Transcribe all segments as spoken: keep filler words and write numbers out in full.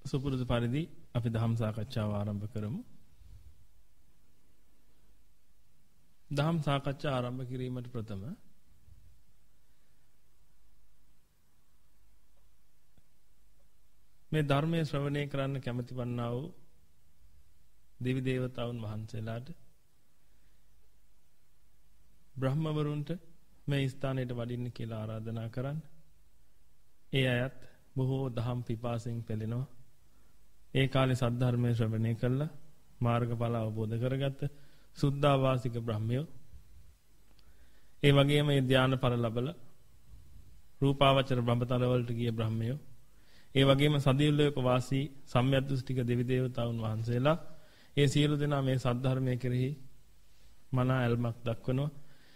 සුපුරුදු පරිදි අපි දහම් සාකච්ඡාව ආරම්භ කරමු. දහම් සාකච්ඡා ආරම්භ කිරීමට ප්‍රථම මේ ධර්මයේ ශ්‍රවණය කරන්න කැමැති වන්නා වූ දෙවි දේවතාවුන් වහන්සේලාට බ්‍රහ්මවරුන්ට මේ ස්ථානයට වඩින්න කියලා ආරාධනා කරන්න. ඒ අයත් බොහෝ දහම් පිපාසයෙන් පෙළෙනවා. ඒ කාලේ සද්ධර්මයේ ශ්‍රවණය කළා මාර්ගඵල අවබෝධ කරගත්ත සුද්ධාවාසික බ්‍රහ්මයෝ. ඒ වගේම මේ ධානඵල ලැබලා රූපාවචර බ්‍රහ්මතල වලට ගිය බ්‍රහ්මයෝ. ඒ වගේම සදිව්ලෝක වාසී සම්‍යද්දෘෂ්ටික දෙවි දේවතාවුන් වහන්සේලා ඒ සියලු දෙනා මේ සද්ධර්මයේ කෙරෙහි මනා ඇල්මක් දක්වනවා.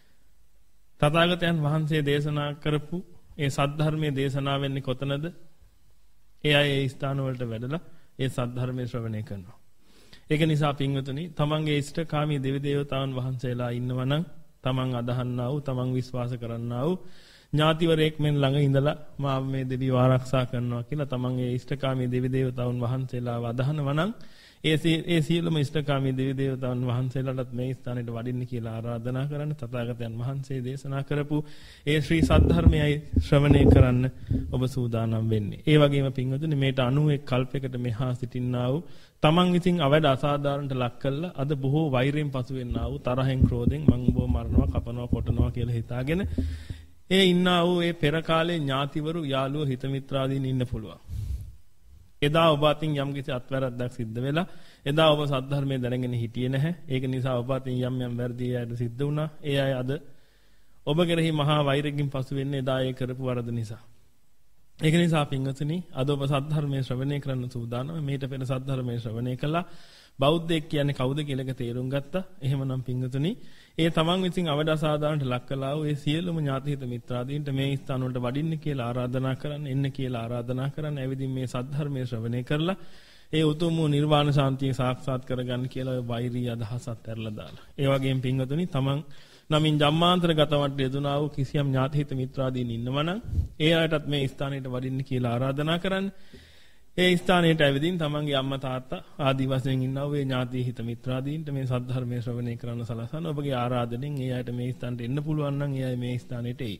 තථාගතයන් වහන්සේ දේශනා කරපු ඒ සද්ධර්මයේ දේශනා වෙන්නේ කොතනද? ඒ අය ඒ ස්ථාන වලට වැඩලා ඒ සද්ධර්මයේ ශ්‍රවණය කරනවා. ඒක නිසා පින්වතුනි, තමන්ගේ ඉෂ්ඨකාමී දෙවි දේවතාවුන් වහන්සේලා ඉන්නවා නම් තමන් අදහන්නා වූ, තමන් විශ්වාස කරන්නා වූ ඥාතිවරයෙක් මෙන් ළඟ ඉඳලා මා මේ දෙවියව ආරක්ෂා කරනවා කියලා තමන්ගේ ඉෂ්ඨකාමී දෙවි දේවතාවුන් වහන්සේලාව අදහනවා නම් ඒ ඒ සියලුම ඉෂ්ඨකාමී දෙවි දේවතාවුන් වහන්සේලාට මේ ස්ථානෙට වඩින්න කියලා ආරාධනා කරන්න. තථාගතයන් වහන්සේ දේශනා කරපු ඒ ශ්‍රී සද්ධර්මයයි ශ්‍රවණය කරන්න ඔබ සූදානම් වෙන්නේ. ඒ වගේම පින්වතුනි, මේට අනූ එක් කල්පයකට මෙහා සිටින්නා වූ තමන් විසින් අවඩ අසාධාරණට ලක් කළා අද බොහෝ වෛරයෙන් පසු වෙන්නා වූ තරහෙන් ක්‍රෝධෙන් මං ඔබව මරනවා, කපනවා, කොටනවා කියලා හිතාගෙන ඒ ඉන්නා වූ ඒ පෙර කාලේ ඥාතිවරු, යාළුවෝ, හිත මිත්‍රාදීන් ඉන්න පුළුවන්. එදා ඔබ අතින් යම් කිසි අත්වැරද්දක් සිද්ධ වෙලා එදා ඔබ සද්ධර්මයේ දැනගෙන හිටියේ නැහැ. ඒක නිසා ඔබ අතින් යම් යම් වැරදි අයට සිද්ධ වුණා. ඒ අය අද ඔබ කෙරෙහි මහා වෛරයෙන් පසු වෙන්නේ එදා ඒ කරපු වරද නිසා. ඒක නිසා පින්වතුනි, අද ඔබ සද්ධර්මයේ ශ්‍රවණය කරන්න සූදානම්. මේට පෙර සද්ධර්මයේ ශ්‍රවණය කළා. බෞද්ධයෙක් කියන්නේ කවුද කියලා එක තේරුම් ගත්තා. එහෙමනම් පින්වතුනි, ඒ තමන් විසින් අවඩ අසාධාරණට ලක් කළා වූ ඒ සියලුම ඥාතිහිත මිත්‍රාදීන්ට මේ ස්ථාන වලට වඩින්න කියලා ආරාධනා කරන්න, එන්න කියලා ආරාධනා කරන්න. ඇවිදින් මේ සද්ධර්මයේ ශ්‍රවණය කරලා ඒ උතුම් වූ නිර්වාණ ශාන්තිය සාක්ෂාත් කරගන්න කියලා ඔය වෛරී අදහසත් ඇරලා දාලා. ඒ වගේම පින්වතුනි, තමන් නමින් ජම්මාන්තර ගතවට යෙදුනා වූ කිසියම් ඥාතිහිත මිත්‍රාදීන් ඉන්නවනම් ඒ අයටත් මේ ස්ථානයට වඩින්න කියලා ආරාධනා කරන්න. ඒ ස්ථානයට ඇවිදින් තමන්ගේ අම්මා තාත්තා ආදී වශයෙන් ඉන්නා වූ ඥාති හිත මිත්‍රාදීන්ට මේ සද්ධර්මයේ ශ්‍රවණය කරන්න සලසන. ඔබගේ ආරාධනෙන් ඒ අයට මේ ස්ථානට එන්න පුළුවන් නම් ඒ අය මේ ස්ථානයට එයි.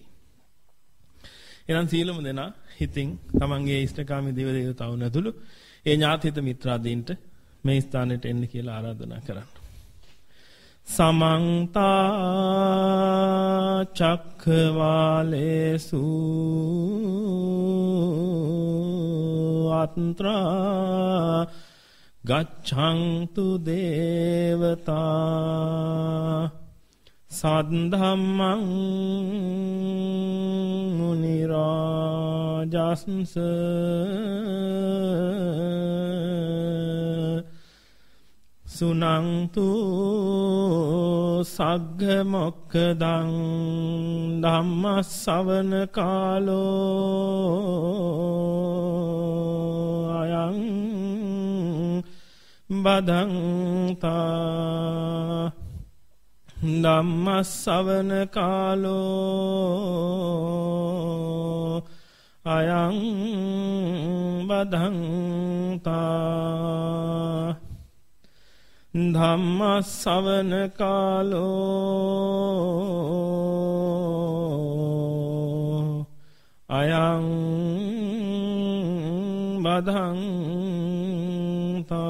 එනම් සීලමු දෙනා හිතින් තමන්ගේ ඉෂ්ඨකාමී දේව දේවතාවුන් ඇතුළු ඒ ඥාති හිත මිත්‍රාදීන්ට මේ ස්ථානයට එන්න කියලා ආරාධනා කරන්න. සමන්ත චක්ඛවාලේසු අත්‍රා ගච්ඡන්තු දේවතා සද්ධම්මං මුනි රාජස්ස සුනන්තු සග්ග මොක්ඛදං ධම්ම ශ්‍රවණ කාලෝ අයං බදන්තා ධම්ම ශ්‍රවණ කාලෝ අයං බදන්තා ධම්ම ශ්‍රවණ කාලෝ අයං බදන්තා.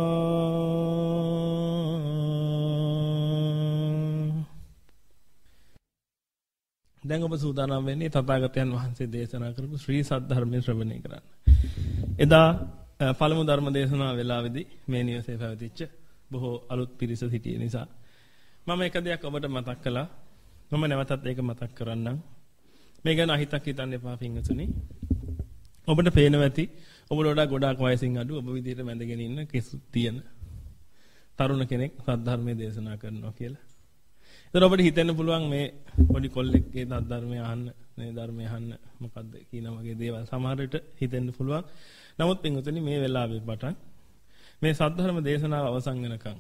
දැන් ඔබ සූදානම් වෙන්නේ තථාගතයන් වහන්සේ දේශනා කරපු ශ්‍රී සද්ධර්මයේ ශ්‍රවණය කරන්න. එදා පළමු ධර්ම දේශනාව වෙලාවේදී මේ නිවසේ පැවතිච්ච බොහෝ අලුත් පිරිස සිටිය නිසා මම එක දෙයක් ඔබට මතක් කළා. මම නැවතත් ඒක මතක් කරන්නම්. මේ ගැන අහිතක් හිතන්න එපා පින්වතුනි. ඔබට පේනවා ඇති ඔබට වඩා ගොඩාක් වයසින් අඩු ඔබ විදිහට මැදගෙන ඉන්න කෙසු තියෙන තරුණ කෙනෙක් සද්ධර්මයේ දේශනා කරනවා කියලා. ඒතර ඔබට හිතෙන්න පුළුවන් මේ පොඩි කොල්ලෙක්ගේ සද්ධර්මය අහන්න, මේ ධර්මය අහන්න මොකද්ද කියන වගේ දේවල් සමහර විට හිතෙන්න පුළුවන්. නමුත් පින්වතුනි, මේ වෙලාවේ පටන් මේ සද්ධර්ම දේශනාව අවසන් වෙනකන්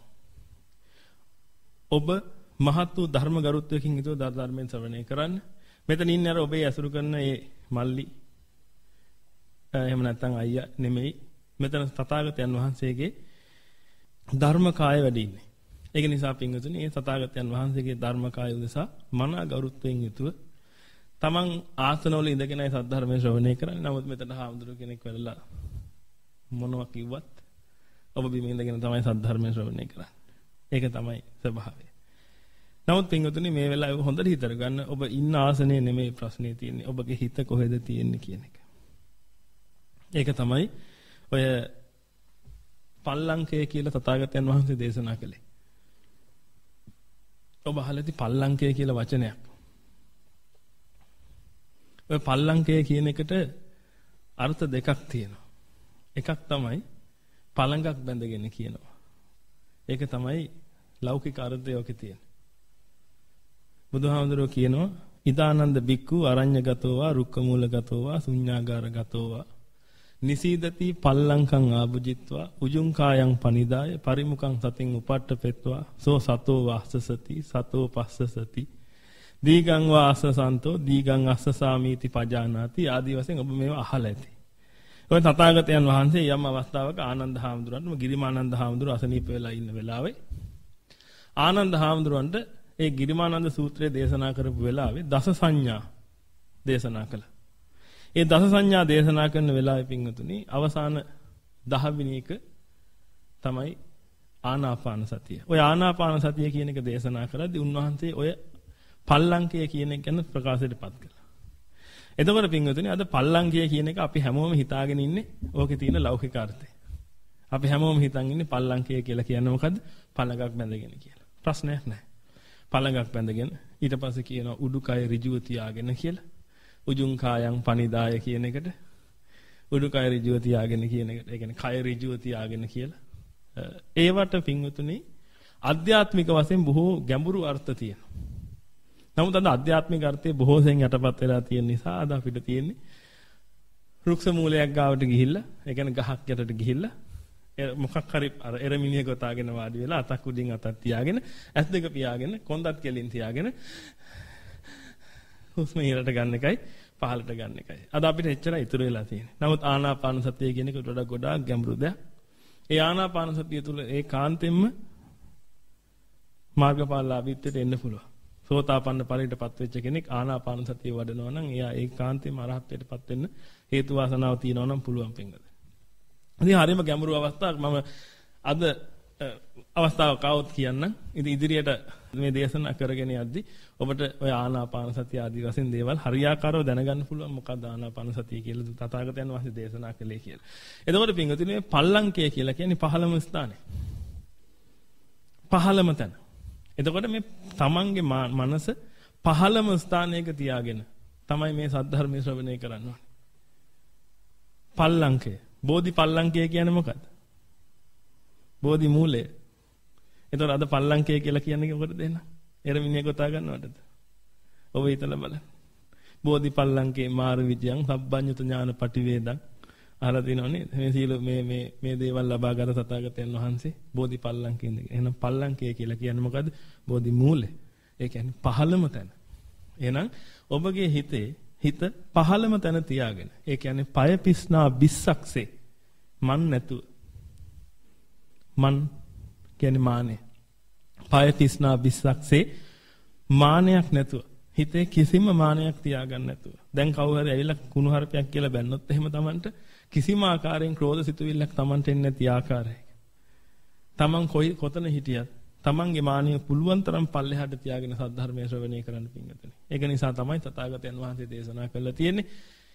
ඔබ මහත් වූ ධර්ම ගරුත්වයකින් යුතුව ධර්මයෙන් ශ්‍රවණය කරන්න. මෙතන ඉන්නේ අර ඔබේ ඇසුරු කරන මේ මල්ලි එහෙම නැත්නම් අයියා නෙමෙයි. මෙතන තථාගතයන් වහන්සේගේ ධර්මකාය වැඩි ඉන්නේ. ඒක නිසා පින්වතුනි මේ තථාගතයන් වහන්සේගේ ධර්මකාය උදෙසා මනා ගෞරවයෙන් යුතුව තමන් ආසනවල ඉඳගෙනයි සද්ධර්මයේ ශ්‍රවණය කරන්නේ. නමුත් මෙතන හාමුදුරුවෝ කෙනෙක් වෙලලා මොනවා කිව්වත් ඔබ බිම ඉඳගෙන තමයි සද්ධර්මයේ ශ්‍රවණය කරන්නේ. ඒක තමයි ස්වභාවය. නමුත් පින්වතුනි මේ වෙලාවේ හොඳට හිතර ගන්න ඔබ ඉන්න ආසනයේ නෙමෙයි ප්‍රශ්නේ තියෙන්නේ. ඔබගේ හිත කොහෙද තියෙන්නේ කියන එක. ඒක තමයි ඔය පල්ලංකය කියලා තථාගතයන් වහන්සේ දේශනා කළේ. ඔබ අහලාති පල්ලංකය කියලා වචනයක්. ඔය පල්ලංකය කියන එකට අර්ථ දෙකක් තියෙනවා. එකක් තමයි පළඟක් බැඳගෙන කියනවා. ඒක තමයි ලෞකික අර්ථය ඔකේ තියෙන. බුදුහාමුදුරුවෝ කියනවා ඉදානන්ද බික්ඛු අරඤ්‍යගතෝවා රුක්කමූලගතෝවා ශුඤ්ඤාගාරගතෝවා නිසීදති පල්ලංකං ආභුජිත්වා උජුං කායං පනිදාය පරිමුඛං සතින් උපට්ඨපෙත්වා සෝ සතෝ වාස්සසති සතෝ පස්සසති දීගං වාස්සසන්තෝ දීගං අස්සසාමීති පජානාති ආදී වශයෙන් ඔබ මේවා අහලා ඇති. ඔය තථාගතයන් වහන්සේ යම් අවස්ථාවක ආනන්ද හාමුදුරන්ව ගිරිමානන්ද හාමුදුරුව අසනීප වෙලා ඉන්න වෙලාවේ ආනන්ද හාමුදුරන්ට ඒ ගිරිමානන්ද සූත්‍රය දේශනා කරපු වෙලාවේ දස සංඥා දේශනා කළා. ඒ දස සංඥා දේශනා කරන වෙලාවේ පින්වතුනි අවසාන දහ වෙනි එක තමයි ආනාපාන සතිය. ඔය ආනාපාන සතිය කියන එක දේශනා කරද්දී උන්වහන්සේ ඔය පල්ලංකය කියන එක ගැන ප්‍රකාශයටපත් කළා. එතකොට පින්වතුනි අද පල්ලංකය කියන එක අපි හැමෝම හිතාගෙන ඉන්නේ ඕකේ තියෙන ලෞකික අර්ථය. අපි හැමෝම හිතන් ඉන්නේ පල්ලංකය කියලා කියන්නේ මොකද්ද? පළඟක් බැඳගෙන කියලා. ප්‍රශ්නයක් නැහැ. පළඟක් බැඳගෙන ඊට පස්සේ කියනවා උඩුකය ඍජුව තියාගෙන කියලා. උජුං කායං පනිදාය කියන එකට උඩුකය ඍජුව තියාගෙන කියන එකට ඒ කියන්නේ කය ඍජුව තියාගෙන කියලා. ඒවට පින්වතුනි ආධ්‍යාත්මික වශයෙන් බොහෝ ගැඹුරු අර්ථ තියෙනවා. නමුත් අද ආධ්‍යාත්මික අර්ථයේ බොහෝ සෙයින් යටපත් වෙලා තියෙන නිසා අද අපිට තියෙන්නේ රුක්ෂ මූලයක් ගාවට ගිහිල්ලා ඒ කියන්නේ ගහක් යටට ගිහිල්ලා මොකක් හරි අර එරමිනිය ගොතාගෙන වාඩි වෙලා අතක් උඩින් අතක් තියාගෙන ඇස් දෙක පියාගෙන කොන්දත් කෙලින් තියාගෙන හුස්ම ඉහළට ගන්න එකයි පහළට ගන්න එකයි. අද අපිට එච්චර ඉතුරු වෙලා තියෙන්නේ. නමුත් ආනාපාන සතිය කියන එක වඩා ගොඩාක් ගැඹුරු දෙයක්. ඒ ආනාපාන සතිය තුළ ඒ කාන්තෙන්ම මාර්ගඵලලාභීත්වයට එන්න පුළුවන්. සෝතාපන්න ඵලයටපත් වෙච්ච කෙනෙක් ආනාපාන සතිය වඩනවා නම් එයා ඒ කාන්තෙන්ම අරහත්ත්වයටපත් වෙන්න හේතු වාසනාව තියෙනවා නම් පුළුවන් පින්ගද. ඉතින් හරියම ගැඹුරු අවස්ථාවක් මම අද අවස්ථාවක් આવොත් කියන්නම්. ඉතින් ඉදිරියට මේ දේශනා කරගෙන යද්දී ඔබට ඔය ආනාපාන සතිය ආදී වශයෙන් දේවල් හරියාකාරව දැනගන්න පුළුවන් මොකක්ද ආනාපාන සතිය කියලා තථාගතයන් වහන්සේ දේශනා කළේ කියලා. එතකොට පින්වතුනි මේ පල්ලංකය කියලා කියන්නේ පහළම ස්ථානේ. පහළම තැන. එතකොට මේ තමන්ගේ මනස පහළම ස්ථානයක තියාගෙන තමයි මේ සද්ධර්මයේ ශ්‍රවණය කරන්න ඕනේ. පල්ලංකය. බෝධි පල්ලංකය කියන්නේ මොකද්ද? බෝධි මූලය. එතකොට අද පල්ලංකය කියලා කියන්නේ මොකටද එන්න? එරමිනිය ගොතා ගන්නවටද? ඔබ හිතලා බලන්න. බෝධි පල්ලංකේ මාර විජයං සබ්බඤ්ඤුත ඥාන පටිවේදං අහලා තියෙනව නේද? මේ සීල මේ මේ මේ දේවල් ලබාගත් තථාගතයන් වහන්සේ බෝධි පල්ලංකේ ඉඳගෙන. එහෙනම් පල්ලංකය කියලා කියන්නේ මොකද්ද? බෝධි මූලය. ඒ කියන්නේ පහළම තැන. එහෙනම් ඔබගේ හිතේ හිත පහළම තැන තියාගෙන. ඒ කියන්නේ පය පිස්නා බිස්සක්සේ මන් නැතුව. මන් කියන්නේ මානෙ. පය තිස්නා බිස්සක්සේ මානයක් නැතුව. හිතේ කිසිම මානයක් තියාගන්න නැතුව. දැන් කවුරු හරි ඇවිල්ලා කුණු හarpයක් කියලා බැන්නොත් එහෙම Tamanට කිසිම ආකාරයෙන් ක්‍රෝධ සිතුවිල්ලක් Tamanට එන්නේ නැති ආකාරයක. Taman කොයි කොතන හිටියත් Tamanගේ මානිය පුළුවන් තරම් පල්ලෙහාට තියාගෙන සද්ධර්මයේ ශ්‍රවණය කරන්න පිංගතනේ. ඒක නිසා තමයි තථාගතයන් වහන්සේ දේශනා කළා තියෙන්නේ.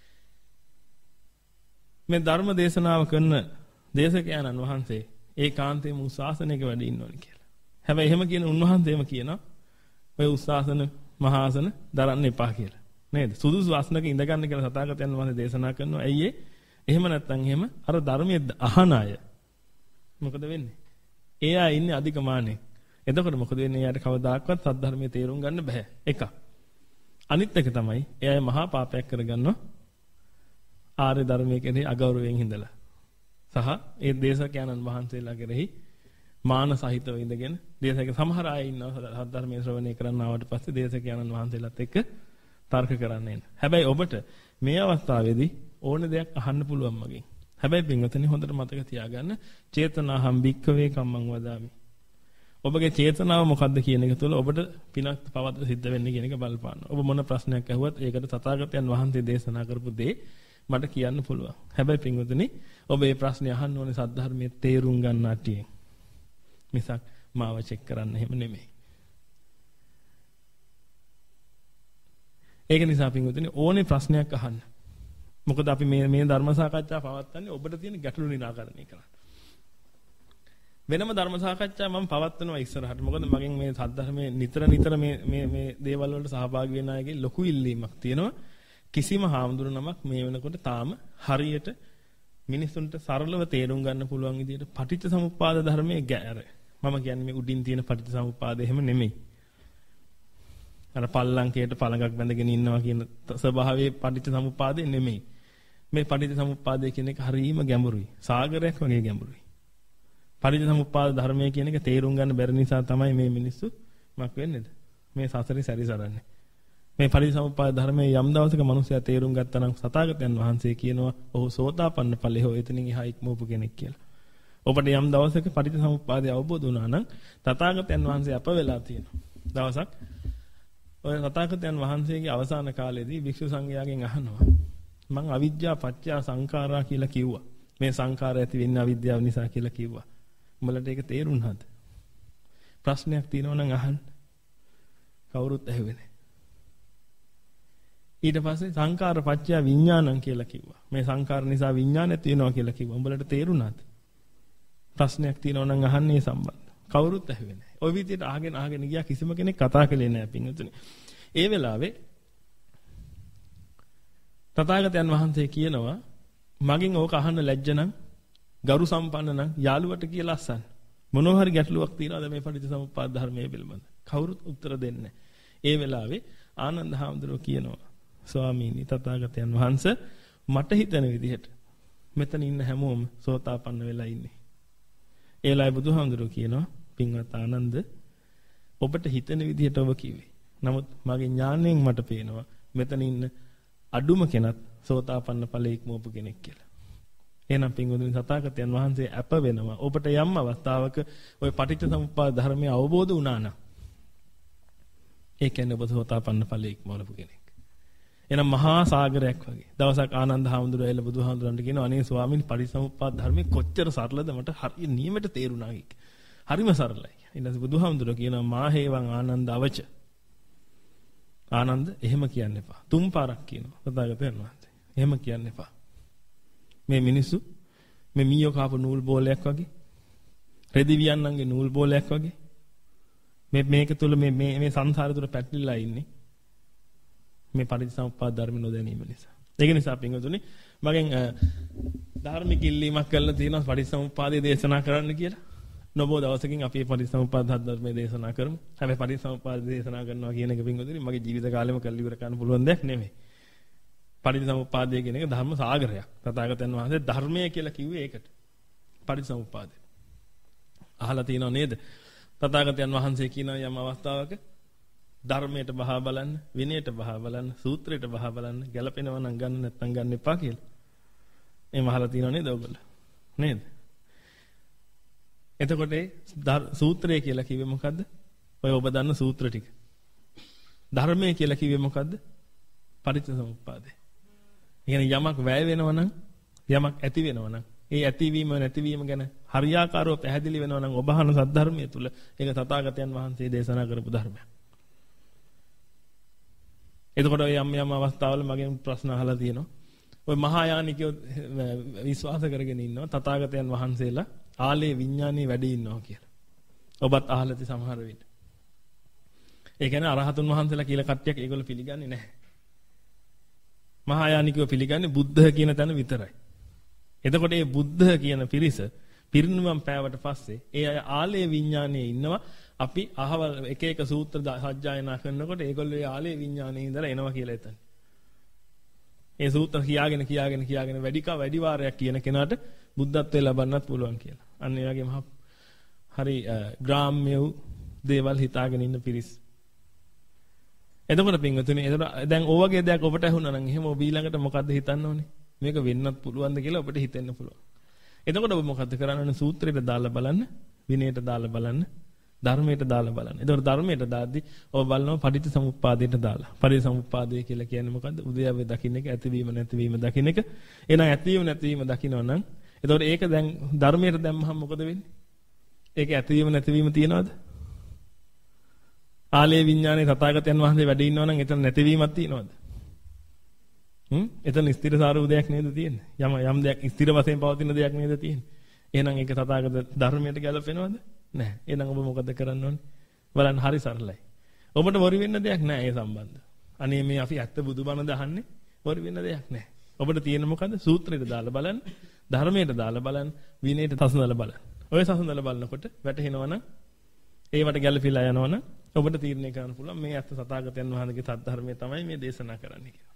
මේ ධර්ම දේශනාව කරන දේශකයන්න් වහන්සේ ඒකාන්තයෙන්ම උසාසනයක වැඩ ඉන්න ඕනේ කියලා. හැබැයි එහෙම කියන උන්වහන්සේම කියනවා ඔය උසාසන මහාසන දරන්න එපා කියලා. නේද? සුදුසු ආසනක ඉඳ ගන්න කියලා තථාගතයන් වහන්සේ දේශනා කරනවා. ඇයි ඒ? එහෙම නැත්නම් එහෙම අර ධර්මයේ අහන අය මොකද වෙන්නේ? ඒ අය ඉන්නේ අධික මානෙ. එතකොට මොකද වෙන්නේ? එයාට කවදාකවත් සද්ධර්මයේ තේරුම් ගන්න බෑ. එක. අනිත් එක තමයි ඒ අය මහා පාපයක් කරගන්නවා. ආර්ය ධර්මයේ කෙරෙහි අගෞරවයෙන් හිඳලා. සහ ඒ දේශකයන්න් වහන්සේලා කෙරෙහි මාන සහිතව ඉඳගෙන දේශක සමහර අය ඉන්නවා සද්ධර්මයේ ශ්‍රවණය කරන්න ආවට පස්සේ දේශකයන්න් වහන්සේලාත් එක්ක තර්ක කරන්න එන. හැබැයි ඔබට මේ අවස්ථාවේදී ඕන දෙයක් අහන්න පුළුවන් මගෙන්. හැබැයි පින්වතුනි හොඳට මතක තියාගන්න චේතනාහම් භික්ඛවේ කම්මං වදාමි. ඔබගේ චේතනාව මොකද්ද කියන එක තුළ ඔබට පිනක් පවත්ත සිද්ධ වෙන්නේ කියන එක බලපාන්න. ඔබ මොන ප්‍රශ්නයක් අහුවත් ඒකට තථාගතයන් වහන්සේ දේශනා කරපු දේ මට කියන්න පුළුවන්. හැබැයි පින්වතුනි ඔබ මේ ප්‍රශ්නේ අහන්න ඕනේ සද්ධර්මයේ තේරුම් ගන්න අටියෙන්. මිසක් මාව චෙක් කරන්න එහෙම නෙමෙයි. ඒක නිසා පින්වතුනි ඕනේ ප්‍රශ්නයක් අහන්න. මොකද අපි මේ මේ ධර්ම සාකච්ඡා පවත්වන්නේ ඔබට තියෙන ගැටලු නිරාකරණය කරන්න. වෙනම ධර්ම සාකච්ඡා මම පවත්වනවා ඉස්සරහට. මොකද මගෙන් මේ සද්ධර්මයේ නිතර නිතර මේ මේ මේ දේවල් වලට සහභාගී වෙන අයගේ ලොකු ඉල්ලීමක් තියෙනවා. කිසිම හාමුදුරු නමක් මේ වෙනකොට තාම හරියට මිනිසුන්ට සරලව තේරුම් ගන්න පුළුවන් විදිහට පටිච්චසමුප්පාද ධර්මයේ ගැර. මම කියන්නේ මේ උඩින් තියෙන පටිච්චසමුප්පාද එහෙම නෙමෙයි. අර පල්ලංකයට පළඟක් බැඳගෙන ඉන්නවා කියන ස්වභාවයේ පටිච්චසමුප්පාදේ නෙමෙයි. මේ පටිච්චසමුප්පාදේ කියන එක හරීම ගැඹුරුයි. සාගරයක් වගේ ගැඹුරුයි. පටිච්චසමුප්පාද ධර්මයේ කියන එක තේරුම් ගන්න බැරි නිසා තමයි මේ මිනිස්සු මක් වෙන්නේද? මේ සසරේ සැරිසරන්නේ. මේ පටිච්චසමුප්පාද ධර්මයේ යම් දවසක මිනිසයා තේරුම් ගත්තා නම් සතාගතයන් වහන්සේ කියනවා ඔහු සෝතාපන්න ඵලෙ හෝ එතනින් එහා ඉක්මවපු කෙනෙක් කියලා. ඔබට යම් දවසක පටිච්චසමුප්පාදය අවබෝධ වුණා නම් තථාගතයන් වහන්සේ අප වෙලා තියෙනවා. දවසක් ඔය තථාගතයන් වහන්සේගේ අවසාන කාලයේදී භික්ෂු සංඝයාගෙන් අහනවා මං අවිද්‍යාව පත්‍ය සංඛාරා කියලා කිව්වා. මේ සංඛාරය ඇති වෙන්නේ අවිද්‍යාව නිසා කියලා කිව්වා. උඹලට ඒක තේරුණාද? ප්‍රශ්නයක් තියෙනවා නම් අහන්න. කවුරුත් ඇහුවේ නැහැ. ඊට පස්සේ සංඛාර පත්‍ය විඥානං කියලා කිව්වා. මේ සංඛාර නිසා විඥානය තියෙනවා කියලා කිව්වා. උඹලට තේරුණාද? ප්‍රශ්නයක් තියෙනවා නම් අහන්නේ සම්බන්ධ. කවුරුත් ඇහුවේ නැහැ. ওই විදිහට අහගෙන අහගෙන ගියා කිසිම කෙනෙක් කතා කළේ නැහැ පින්වතුනි. ඒ වෙලාවේ තථාගතයන් වහන්සේ කියනවා මගෙන් ඕක අහන්න ලැජ්ජ නම් ගරු සම්පන්න නම් යාළුවට කියලා අස්සන්න. මොනවා හරි ගැටලුවක් තියනවාද මේ පටිච්චසමුප්පාද ධර්මයේ පිළිබඳ? කවුරුත් උත්තර දෙන්නේ නැහැ. ඒ වෙලාවේ ආනන්ද හාමුදුරුවෝ කියනවා ස්වාමීනි තථාගතයන් වහන්සේ මට හිතෙන විදිහට මෙතන ඉන්න හැමෝම සෝතාපන්න වෙලා ඉන්නේ. ඒ වෙලාවේ බුදුහාමුදුරුවෝ කියනවා පින්වත් ආනන්ද ඔබට හිතෙන විදිහට ඔබ කිව්වේ. නමුත් මගේ ඥාණයෙන් මට පේනවා මෙතන ඉන්න අඩුම කෙනත් සෝතාපන්න ඵලයේ ඉක්මවපු කෙනෙක් කියලා. එහෙනම් පින්වතුනි තථාගතයන් වහන්සේ අප වෙනවා. ඔබට යම් අවස්ථාවක ওই පටිච්චසමුප්පාද ධර්මය අවබෝධ වුණා නම් ඒ කියන්නේ ඔබ සෝතාපන්න ඵලයේ ඉක්මවපු කෙනෙක්. එහෙනම් මහා සාගරයක් වගේ. දවසක් ආනන්ද හාමුදුරුවෝ එළ බුදුහාමුදුරන්ට කියනවා අනේ ස්වාමීනි පටිච්චසමුප්පාද ධර්මයේ කොච්චර සරලද මට හරිය නියමයට තේරුණා කිය. හරිම සරලයි. ඊට පස්සේ බුදුහාමුදුරුවෝ කියනවා මා හේවං ආනන්ද අවච. ආනන්ද එහෙම කියන්න එපා. තුන් පාරක් කියනවා තථාගතයන් වහන්සේ. එහෙම කියන්න එපා. මේ මිනිස්සු මේ මීයෝ කාපු නූල් බෝලයක් වගේ රෙදි වියන්නන්ගේ නූල් බෝලයක් වගේ මේ මේක තුල මේ මේ මේ සංසාරය තුල පැටලිලා ඉන්නේ මේ පටිච්චසමුප්පාද ධර්ම නොදැනීම නිසා. ඒක නිසා පින්වතුනි මගෙන් ධර්මික ඉල්ලීමක් කරලා තියෙනවා පටිච්චසමුප්පාදයේ දේශනා කරන්න කියලා. නොබෝ දවසකින් අපි පටිච්චසමුප්පාද ධර්මයේ දේශනා කරමු. හැබැයි පටිච්චසමුප්පාද දේශනා කරනවා කියන එක පින්වතුනි මගේ ජීවිත කාලෙම කරලා ඉවර කරන්න පුළුවන් දෙයක් නෙමෙයි. පටිච්චසමුප්පාදය කියන එක ධර්ම සාගරයක්. තථාගතයන් වහන්සේ ධර්මය කියලා කිව්වේ ඒකට. පටිච්චසමුප්පාදය. අහලා තියෙනව නේද? තථාගතයන් වහන්සේ කියන යම් අවස්ථාවක ධර්මයට බහා බලන්න, විනයට බහා බලන්න, සූත්‍රයට බහා බලන්න, ගැළපෙනවා නම් ගන්න නැත්නම් ගන්න එපා කියලා. එහෙම අහලා තියෙනව නේද ඔයගොල්ලෝ? නේද? එතකොට සූත්‍රය කියලා කිව්වේ මොකද්ද? ඔය ඔබ දන්න සූත්‍ර ටික. ධර්මය කියලා කිව්වේ මොකද්ද? පටිච්චසමුප්පාදය. කියන්නේ යමක් වැය වෙනවා නම් යමක් ඇති වෙනවා නම් ඒ ඇතිවීම නැතිවීම ගැන හරියාකාරව පැහැදිලි වෙනවා නම් ඔබ අහන සද්ධර්මයේ තුල ඒක තථාගතයන් වහන්සේ දේශනා කරපු ධර්මයක්. එතකොට යම් යම් අවස්ථාවල මගෙන් ප්‍රශ්න අහලා තියෙනවා. ඔය මහායානිකයෝ විශ්වාස කරගෙන ඉන්නවා තථාගතයන් වහන්සේලා ආලේ විඥානේ වැඩි ඉන්නවා කියලා. ඔබත් අහලා තියෙ සමහර විට. ඒ කියන්නේ අරහතුන් වහන්සේලා කියලා කට්ටියක් ඒගොල්ලෝ පිළිගන්නේ නැහැ. මහායානිකයෝ පිළිගන්නේ බුද්ධ කියන තැන විතරයි. එතකොට මේ බුද්ධ කියන පිරිස පිරිනුවම් පෑවට පස්සේ ඒ අය ආලේ විඥානයේ ඉන්නවා. අපි අහවල් එක එක සූත්‍ර සජ්ජායනා කරනකොට ඒගොල්ලෝ ඒ ආලේ විඥානයේ ඉඳලා එනවා කියලා එතන. ඒ සූත්‍ර කියාගෙන කියාගෙන කියාගෙන වැඩි කා වැඩි වාරයක් කියන කෙනාට බුද්ධත්වයේ ලබන්නත් පුළුවන් කියලා. අන්න ඒ වගේ මහ හරි ග්‍රාම්‍ය දේවල් හිතාගෙන ඉන්න පිරිස්. එතකොට පින්වතුනි එතකොට දැන් ඕ වගේ දෙයක් ඔබට ඇහුණා නම් එහෙම ඔබ ඊළඟට මොකද්ද හිතන්න ඕනේ? මේක වෙන්නත් පුළුවන්ද කියලා ඔබට හිතෙන්න පුළුවන්. එතකොට ඔබ මොකද කරන්නේ? සූත්‍රයට දාලා බලන්න, විනයට දාලා බලන්න, ධර්මයට දාලා බලන්න. එතකොට ධර්මයට දාද්දි ඔබ බලනවා පටිච්චසමුප්පාදයට දාලා. පටිච්චසමුප්පාදය කියලා කියන්නේ මොකද්ද? උදයවේ දකින්න එක, ඇතිවීම නැතිවීම දකින්න එක. එහෙනම් ඇතිවීම නැතිවීම දකින්නවා නම් එතකොට ඒක දැන් ධර්මයට දැම්මහම මොකද වෙන්නේ? ඒක ඇතිවීම නැතිවීම තියනවද? ආලේ විඥානේ තථාගතයන් වහන්සේ වැඩ ඉන්නවා නම් එතන නැතිවීමක් තියනවද? හ්ම්? එතන ස්ථිරසාර උදයක් නේද තියෙන්නේ? යම් යම් දෙයක් ස්ථිර වශයෙන් පවතින දෙයක් නේද තියෙන්නේ? එහෙනම් ඒක තථාගත ධර්මයට ගැලපෙනවද? නැහැ. එහෙනම් ඔබ මොකද කරන්න ඕනේ? බලන්න හරි සරලයි. ඔබට වරි වෙන්න දෙයක් නැහැ ඒ සම්බන්ධ. අනේ මේ අපි ඇත්ත බුදුබණ දහන්නේ වරි වෙන්න දෙයක් නැහැ. ඔබට තියෙන මොකද්ද? සූත්‍රයට දාලා බලන්න, ධර්මයට දාලා බලන්න, විනයට සසඳලා බලන්න. ඔය සසඳලා බලනකොට වැටහෙනවනම් ඒවට ගැළපීලා යනවනම් ඔබට තීරණය කරන්න පුළුවන් මේ ඇත්ත තථාගතයන් වහන්සේගේ සත්‍ය තමයි මේ දේශනා කරන්නේ කියලා.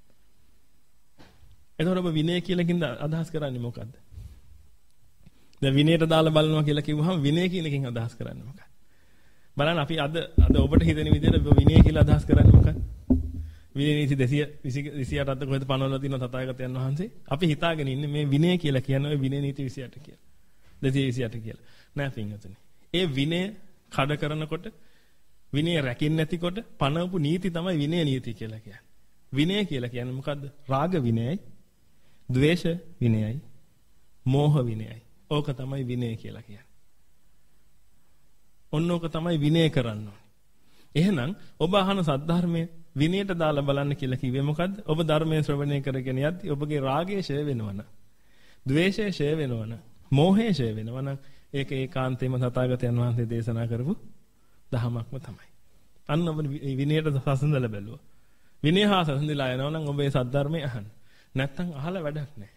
එතකොට ඔබ විනය කියලා කින්ද අදහස් කරන්නේ මොකද්ද? දැන් විනයට දාලා බලනවා කියලා කිව්වහම විනය කියන එකෙන් අදහස් කරන්නේ මොකක්ද? බලන්න අපි අද අද ඔබට හිතෙන විදිහට විනය කියලා අදහස් කරන්නේ මොකක්ද? විනය නීති දෙසිය විසි අට කොහෙද පනවලා තියෙන තථාගතයන් වහන්සේ? අපි හිතාගෙන ඉන්නේ මේ විනය කියලා කියන්නේ ඔය විනය නීති විසි අට කියලා. දෙසිය විසි අට කියලා. නෑ පින්වතුනි. ඒ විනය කඩ කරනකොට විනය රැකින් නැතිකොට පනවපු නීති තමයි විනය නීති කියලා කියන්නේ. විනය කියලා කියන්නේ මොකද්ද? රාග විනයයි, ද්වේෂ විනයයි, මෝහ විනයයි. ඕක තමයි විනය කියලා කියන්නේ. ඔන්න ඕක තමයි විනය කරන්න ඕනේ. එහෙනම් ඔබ අහන සද්ධර්මයේ විනයට දාලා බලන්න කියලා කිව්වේ මොකද්ද? ඔබ ධර්මයේ ශ්‍රවණය කරගෙන යද්දි ඔබගේ රාගය ෂය වෙනවනම්, ද්වේෂය ෂය වෙනවනම්, මෝහය ෂය වෙනවනම් ඒක ඒකාන්තයෙන්ම තථාගතයන් වහන්සේ දේශනා කරපු දහමක්ම තමයි. අන්න ඔබ විනයට සසඳලා බැලුවා. විනය හා සසඳලා යනවනම් ඔබ ඒ සද්ධර්මය අහන්න. නැත්තම් අහලා වැඩක් නැහැ.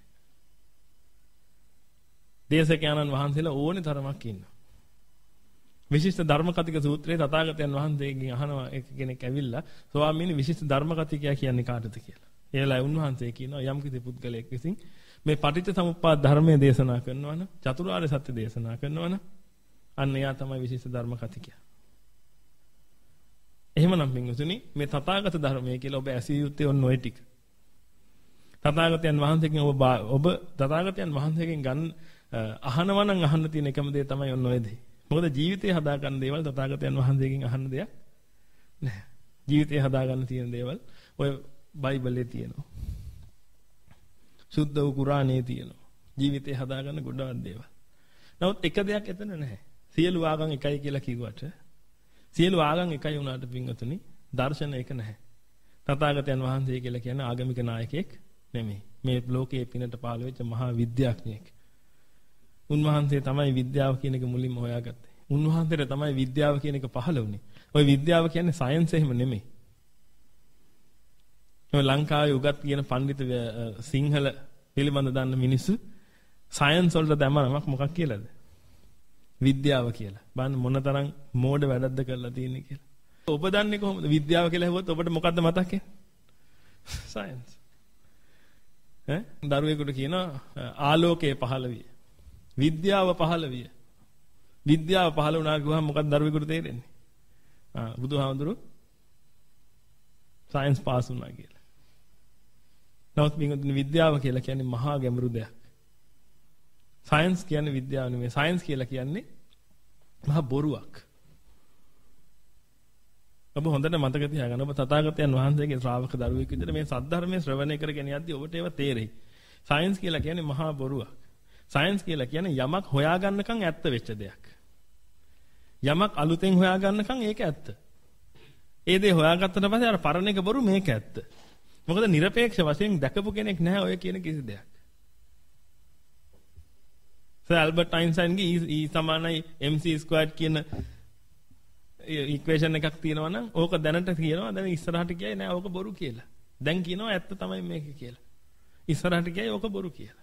දේශකයන්න් වහන්සේලා ඕනේ තරමක් ඉන්නවා. විශිෂ්ට ධර්මකතික සූත්‍රයේ තථාගතයන් වහන්සේගෙන් අහනවා එක කෙනෙක් ඇවිල්ලා ස්වාමීනි විශිෂ්ට ධර්මකතිකයා කියන්නේ කාටද කියලා. එයලා උන්වහන්සේ කියනවා යම් කිසි පුද්ගලයෙක් විසින් මේ පටිච්ච සමුප්පාද ධර්මයේ දේශනා කරනවා නම් චතුරාර්ය සත්‍ය දේශනා කරනවා නම් අන්න එයා තමයි විශිෂ්ට ධර්මකතිකයා. එහෙමනම් පින්වතුනි මේ තථාගත ධර්මයේ කියලා ඔබ ඇසිය යුත්තේ ඔන්න ඔය ටික. තථාගතයන් වහන්සේගෙන් ඔබ ඔබ තථාගතයන් වහන්සේගෙන් ගන්න අහනවා නම් අහන්න තියෙන එකම දේ තමයි ඔන්න ඔය දේ. මොකද ජීවිතේ හදාගන්න දේවල් තථාගතයන් වහන්සේගෙන් අහන්න දෙයක් නැහැ. ජීවිතේ හදාගන්න තියෙන දේවල් ඔය බයිබලයේ තියෙනවා. සුද්ධ වූ කුරානයේ තියෙනවා. ජීවිතේ හදාගන්න ගොඩාක් දේවල්. නමුත් එක දෙයක් එතන නැහැ. සියලු ආගම් එකයි කියලා කිව්වට සියලු ආගම් එකයි වුණාට පින්වතුනි දර්ශන එක නැහැ. තථාගතයන් වහන්සේ කියලා කියන්නේ ආගමික නායකයෙක් නෙමෙයි. මේ ලෝකයේ පිනට පහළ වෙච්ච මහා විද්‍යාඥයෙක්. උන්වහන්සේ තමයි විද්‍යාව කියන එක මුලින්ම හොයාගත්තේ. උන්වහන්සේට තමයි විද්‍යාව කියන එක පහළ වුණේ. ওই විද්‍යාව කියන්නේ සයන්ස් එහෙම නෙමෙයි. ඔය ලංකාවේ උගත් කියන පඬිතු සිංහල පිළිබඳ දන්න මිනිස්සු සයන්ස් වලට දැම්ම නමක් මොකක් කියලාද? විද්‍යාව කියලා. බලන්න මොනතරම් මෝඩ වැඩක්ද කරලා තියෙන්නේ කියලා. ඔබ දන්නේ කොහොමද? විද්‍යාව කියලා හෙව්වොත් ඔබට මොකද්ද මතක් වෙන්නේ? සයන්ස්. ඈ දරුවෙකුට කියනවා ආලෝකය පහළ විය. විද්‍යාව පහළ විය. විද්‍යාව පහළ වුණා කිව්වම මොකක්ද දරුවෙකුට තේරෙන්නේ? ආ බුදුහාමුදුරුවෝ සයන්ස් පාස් වුණා කියලා. නමුත් මේ විද්‍යාව කියලා කියන්නේ මහා ගැඹුරු දෙයක්. සයන්ස් කියන්නේ විද්‍යාව නෙමෙයි. සයන්ස් කියලා කියන්නේ මහා බොරුවක්. ඔබ හොඳට මතක තියාගන්න. ඔබ තථාගතයන් වහන්සේගේ ශ්‍රාවක දරුවෙක් විදිහට මේ සද්ධර්මයේ ශ්‍රවණය කරගෙන යද්දී ඔබට ඒව තේරෙයි. සයන්ස් කියලා කියන්නේ මහා බොරුවක්. සයන්ස් කියලා කියන්නේ යමක් හොයාගන්නකම් ඇත්ත වෙච්ච දෙයක්. යමක් අලුතෙන් හොයාගන්නකම් ඒක ඇත්ත. ඒ දේ හොයාගත්තට පස්සේ අර පරණ එක බොරු මේක ඇත්ත. මොකද নিরপেক্ষ වශයෙන් දැකපු කෙනෙක් නැහැ ඔය කියන කිසි දෙයක්. සර් ඇල්බර්ට් අයින්ස්ටයින්ගේ E සමානයි mc ස්ක්වයර්ඩ් කියන ඉක්වේෂන් එකක් තියෙනවා නම් ඕක දැනට කියනවා දැන් ඉස්සරහට කියයි නෑ ඕක බොරු කියලා. දැන් කියනවා ඇත්ත තමයි මේක කියලා. ඉස්සරහට කියයි ඕක බොරු කියලා.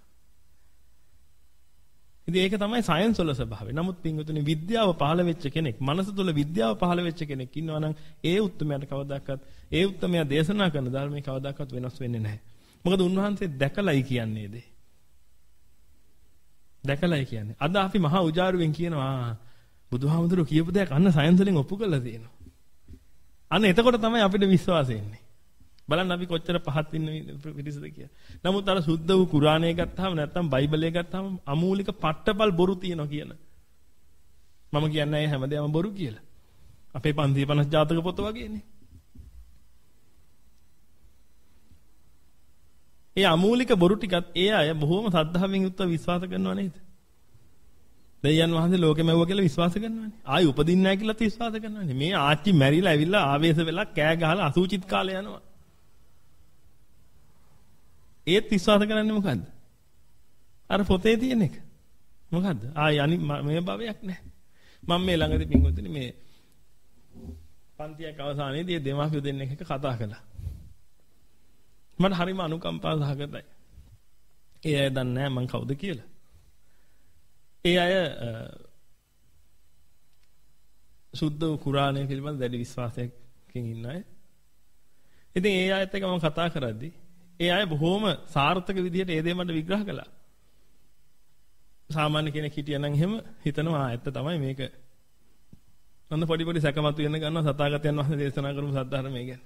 ඉතින් ඒක තමයි සයන්ස් වල ස්වභාවය. නමුත් පින්වතුනි විද්‍යාව පහළ වෙච්ච කෙනෙක්, මනස තුළ විද්‍යාව පහළ වෙච්ච කෙනෙක් ඉන්නවා නම් ඒ උත්තරමයට කවදාකවත් ඒ උත්තරමයා දේශනා කරන ධර්මයේ කවදාකවත් වෙනස් වෙන්නේ නැහැ. මොකද උන්වහන්සේ දැකලයි කියන්නේ දේ. දැකලයි කියන්නේ. අද අපි මහා උජාරුවෙන් කියනවා බුදුහාමුදුරුවෝ කියපු දෙයක් අන්න සයන්ස් වලින් ඔප්පු කරලා තියෙනවා. අන්න එතකොට තමයි අපිට විශ්වාසය එන්නේ. බලන්න අපි කොච්චර පහත් ඉන්න පිටිසද කියලා. නමුත් අර සුද්ධ වූ කුරානය ගත්තාම නැත්නම් බයිබලය ගත්තාම අමූලික පට්ටපල් බොරු තියෙනවා කියන. මම කියන්නේ ඒ හැමදේම බොරු කියලා. අපේ පන්සිය පනස් ජාතක පොත වගේනේ. ඒ අමූලික බොරු ටිකත් ඒ අය බොහොම සද්ධාවෙන් යුක්තව විශ්වාස කරනවා නේද? දෙයයන් වහන්සේ ලෝකෙ මැව්වා කියලා විශ්වාස කරනවානේ. ආයි උපදින්නේ නැහැ කියලාත් විශ්වාස කරනවානේ. මේ ආච්චි මැරිලා ඇවිල්ලා ආවේශ වෙලා කෑ ගහලා අසුචිත් කාලේ යනවා. ඒත් විශ්වාස කරන්නේ මොකද්ද? අර පොතේ තියෙන එක. මොකද්ද? ආයි අනි මේ භවයක් නැහැ. මම මේ ළඟදී පින්වතුනි මේ පන්තියක් අවසානයේදී දෙමාපියෝ දෙන්නෙක් එක්ක කතා කළා. මට හරිම අනුකම්පා සහගතයි. ඒ අය දන්නේ නැහැ මං කවුද කියලා. ඒ අය සුද්ධ කුරානය පිළිබඳ දැඩි විශ්වාසයකින් ඉන්න අය. ඉතින් ඒ අයත් එක්ක මම කතා කරද්දී ඒ අය බොහොම සාර්ථක විදිහට ඒ දේ මට විග්‍රහ කළා. සාමාන්‍ය කෙනෙක් හිටියනම් එහෙම හිතනවා ආ ඇත්ත තමයි මේක. අන්න පොඩි පොඩි සැකමතු වෙන ගන්නවා සතාගතයන් වහන්සේ දේශනා කරපු සද්ධර්මය ගැන.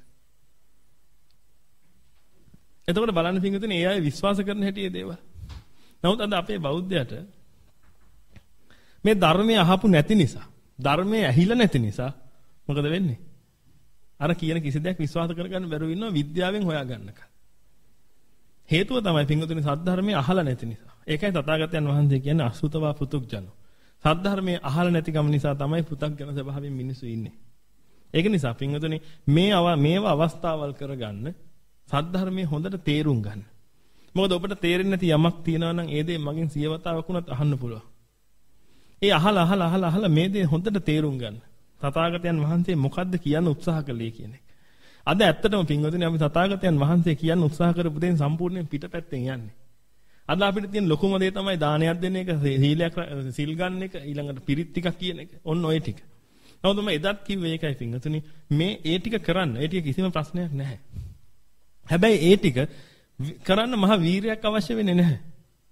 එතකොට බලන්න පින්විතනේ ඒ අය විශ්වාස කරන හැටි ඒ දේවල්. නමුත් අද අපේ බෞද්ධයට මේ ධර්මයේ අහපු නැති නිසා, ධර්මයේ ඇහිලා නැති නිසා මොකද වෙන්නේ? අර කියන කිසි දෙයක් විශ්වාස කරගන්න බැරුව ඉන්නවා විද්‍යාවෙන් හොයාගන්නක. හේතුව තමයි පින්වතුනි සද්ධර්මයේ අහලා නැති නිසා. ඒකයි තථාගතයන් වහන්සේ කියන්නේ අසුතවා පුතුක්ජනෝ. සද්ධර්මයේ අහලා නැතිකම නිසා තමයි පුතග්ජන ස්වභාවයෙන් මිනිස්සු ඉන්නේ. ඒක නිසා පින්වතුනි මේ මේව අවස්ථාවල් කරගන්න සද්ධර්මයේ හොඳට තේරුම් ගන්න. මොකද ඔබට තේරෙන්නේ නැති යමක් තියෙනවා නම් ඒ දේ මගෙන් සියවතාවක් වුණත් අහන්න පුළුවන්. ඒ අහලා අහලා අහලා අහලා මේ දේ හොඳට තේරුම් ගන්න. තථාගතයන් වහන්සේ මොකද්ද කියන්න උත්සාහ කළේ කියන එක. අද ඇත්තටම පින්වතුනි අපි තථාගතයන් වහන්සේ කියන්න උත්සාහ කරපු දෙයින් සම්පූර්ණයෙන් පිටපැත්තෙන් යන්නේ. අද අපිට තියෙන ලොකුම දේ තමයි දානයක් දෙන එක, සීලයක් සිල් ගන්න එක, ඊළඟට පිරිත් ටිකක් කියන එක. ඔන්න ඔය ටික. නමුත් මම එදත් කිව්වේ ඒකයි පින්වතුනි මේ ඒ ටික කරන්න. ඒ ටික කිසිම ප්‍රශ්නයක් නැහැ. හැබැයි ඒ ටික කරන්න මහ වීරයක් අවශ්‍ය වෙන්නේ නැහැ.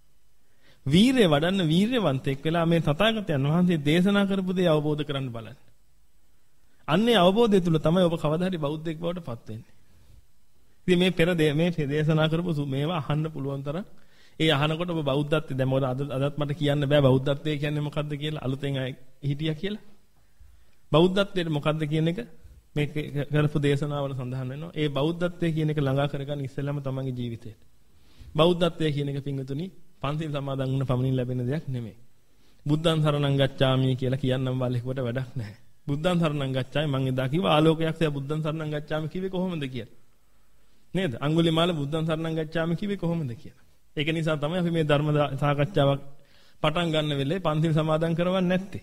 වීරය වඩන්න වීරයවන්තෙක් වෙලා මේ තථාගතයන් වහන්සේ දේශනා කරපු දේ අවබෝධ කරගන්න බලන්න. අන්නේ අවබෝධය තුල තමයි ඔබ කවදා හරි බෞද්ධයෙක් බවට පත් වෙන්නේ. ඉතින් මේ පෙර මේ දේශනා කරපු මේවා අහන්න පුළුවන් තරම් ඒ අහනකොට ඔබ බෞද්ධත්වයේ දැන් මොකද අද අදත් මට කියන්න බෑ බෞද්ධත්වයේ කියන්නේ මොකද්ද කියලා අලුතෙන් හිටියා කියලා. බෞද්ධත්වයේ මොකද්ද කියන එක මේ කරපු දේශනාවල සඳහන් වෙනවා. ඒ බෞද්ධත්වයේ කියන එක ළඟා කරගන්න ඉස්සෙල්ලාම තමන්ගේ ජීවිතේට. බෞද්ධත්වයේ කියන එක පින්වතුනි පන්සිල් සමාදන් වුණ පමණින් ලැබෙන දෙයක් නෙමෙයි. බුද්ධං සරණං ගච්ඡාමි කියලා කියන්නම් බලේකට වැඩක් නැහැ. බුද්ධං සරණං ගච්ඡාමි මං එදා කිව්වා ආලෝකයක් සෑ බුද්ධං සරණං ගච්ඡාමි කිව්වේ කොහොමද කියලා. නේද? අඟුලිමාල බුද්ධං සරණං ගච්ඡාමි කිව්වේ කොහොමද කියලා. ඒක නිසා තමයි අපි මේ ධර්ම සාකච්ඡාවක් පටන් ගන්න වෙලේ පන්සිල් සමාදන් කරවන්නේ නැත්තේ.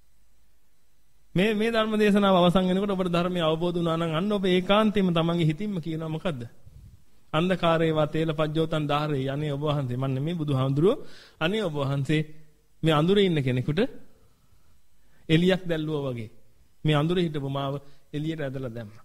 මේ මේ ධර්ම දේශනාව අවසන් වෙනකොට ඔබට ධර්මය අවබෝධ වුණා නම් අන්න ඔබ ඒකාන්තයෙන්ම තමන්ගේ හිතින්ම කියනවා මොකද්ද? අන්ධකාරේ වා තේල පජ්ජෝතන් දහරේ අනේ ඔබ වහන්සේ මන් නෙමෙයි බුදුහාමුදුරුවෝ අනේ ඔබ වහන්සේ මේ අඳුරේ ඉන්න කෙනෙකුට එලියක් දැල්ලුවා වගේ මේ අඳුරේ හිටපු මාව එළියට ඇදලා දැම්මා.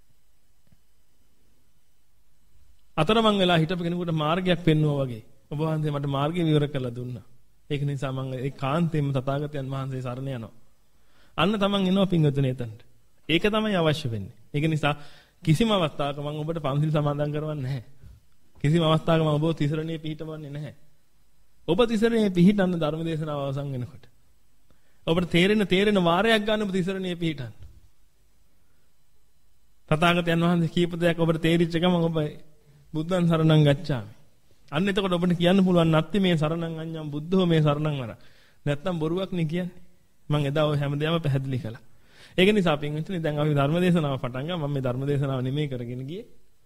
අතරමං වෙලා හිටපු කෙනෙකුට මාර්ගයක් පෙන්වුවා වගේ ඔබ වහන්සේ මට මාර්ගය විවර කරලා දුන්නා. ඒක නිසා මම ඒ කාන්තේම තථාගතයන් වහන්සේ සරණ යනවා. අන්න තමන් එනවා පින්වතුනි එතනට. ඒක තමයි අවශ්‍ය වෙන්නේ. ඒක නිසා කිසිම අවස්ථාවක මම ඔබට පන්සිල් සමාදන් කරවන්නේ නැහැ. කිසිම අවස්ථාවක මම ඔබව තිසරණේ පිහිටවන්නේ නැහැ. ඔබ තිසරණේ පිහිටන්න ධර්ම දේශනාව අවසන් වෙනකොට. ඔබට තේරෙන තේරෙන වාරයක් ගන්න ඔබ තිසරණේ පිහිටන්න. තථාගතයන් වහන්සේ කීප දෙයක් ඔබට තේරිච්ච ගමන් ඔබ බුද්ධං සරණං ගච්ඡාමි. අන්න එතකොට ඔබට කියන්න පුළුවන් නැත්නම් මේ සරණං අඤ්ඤං බුද්ධෝ මේ සරණං වර. නැත්නම් බොරුවක් නේ කියන්නේ. මම එදා ඔය හැමදේම පැහැදිලි කළා. ඒක නිසා පින්විතනේ දැන් අපි ධර්ම දේශනාව පටන් ගමු. මම මේ ධර්ම දේශනාව නෙමෙයි කරගෙන ගියේ.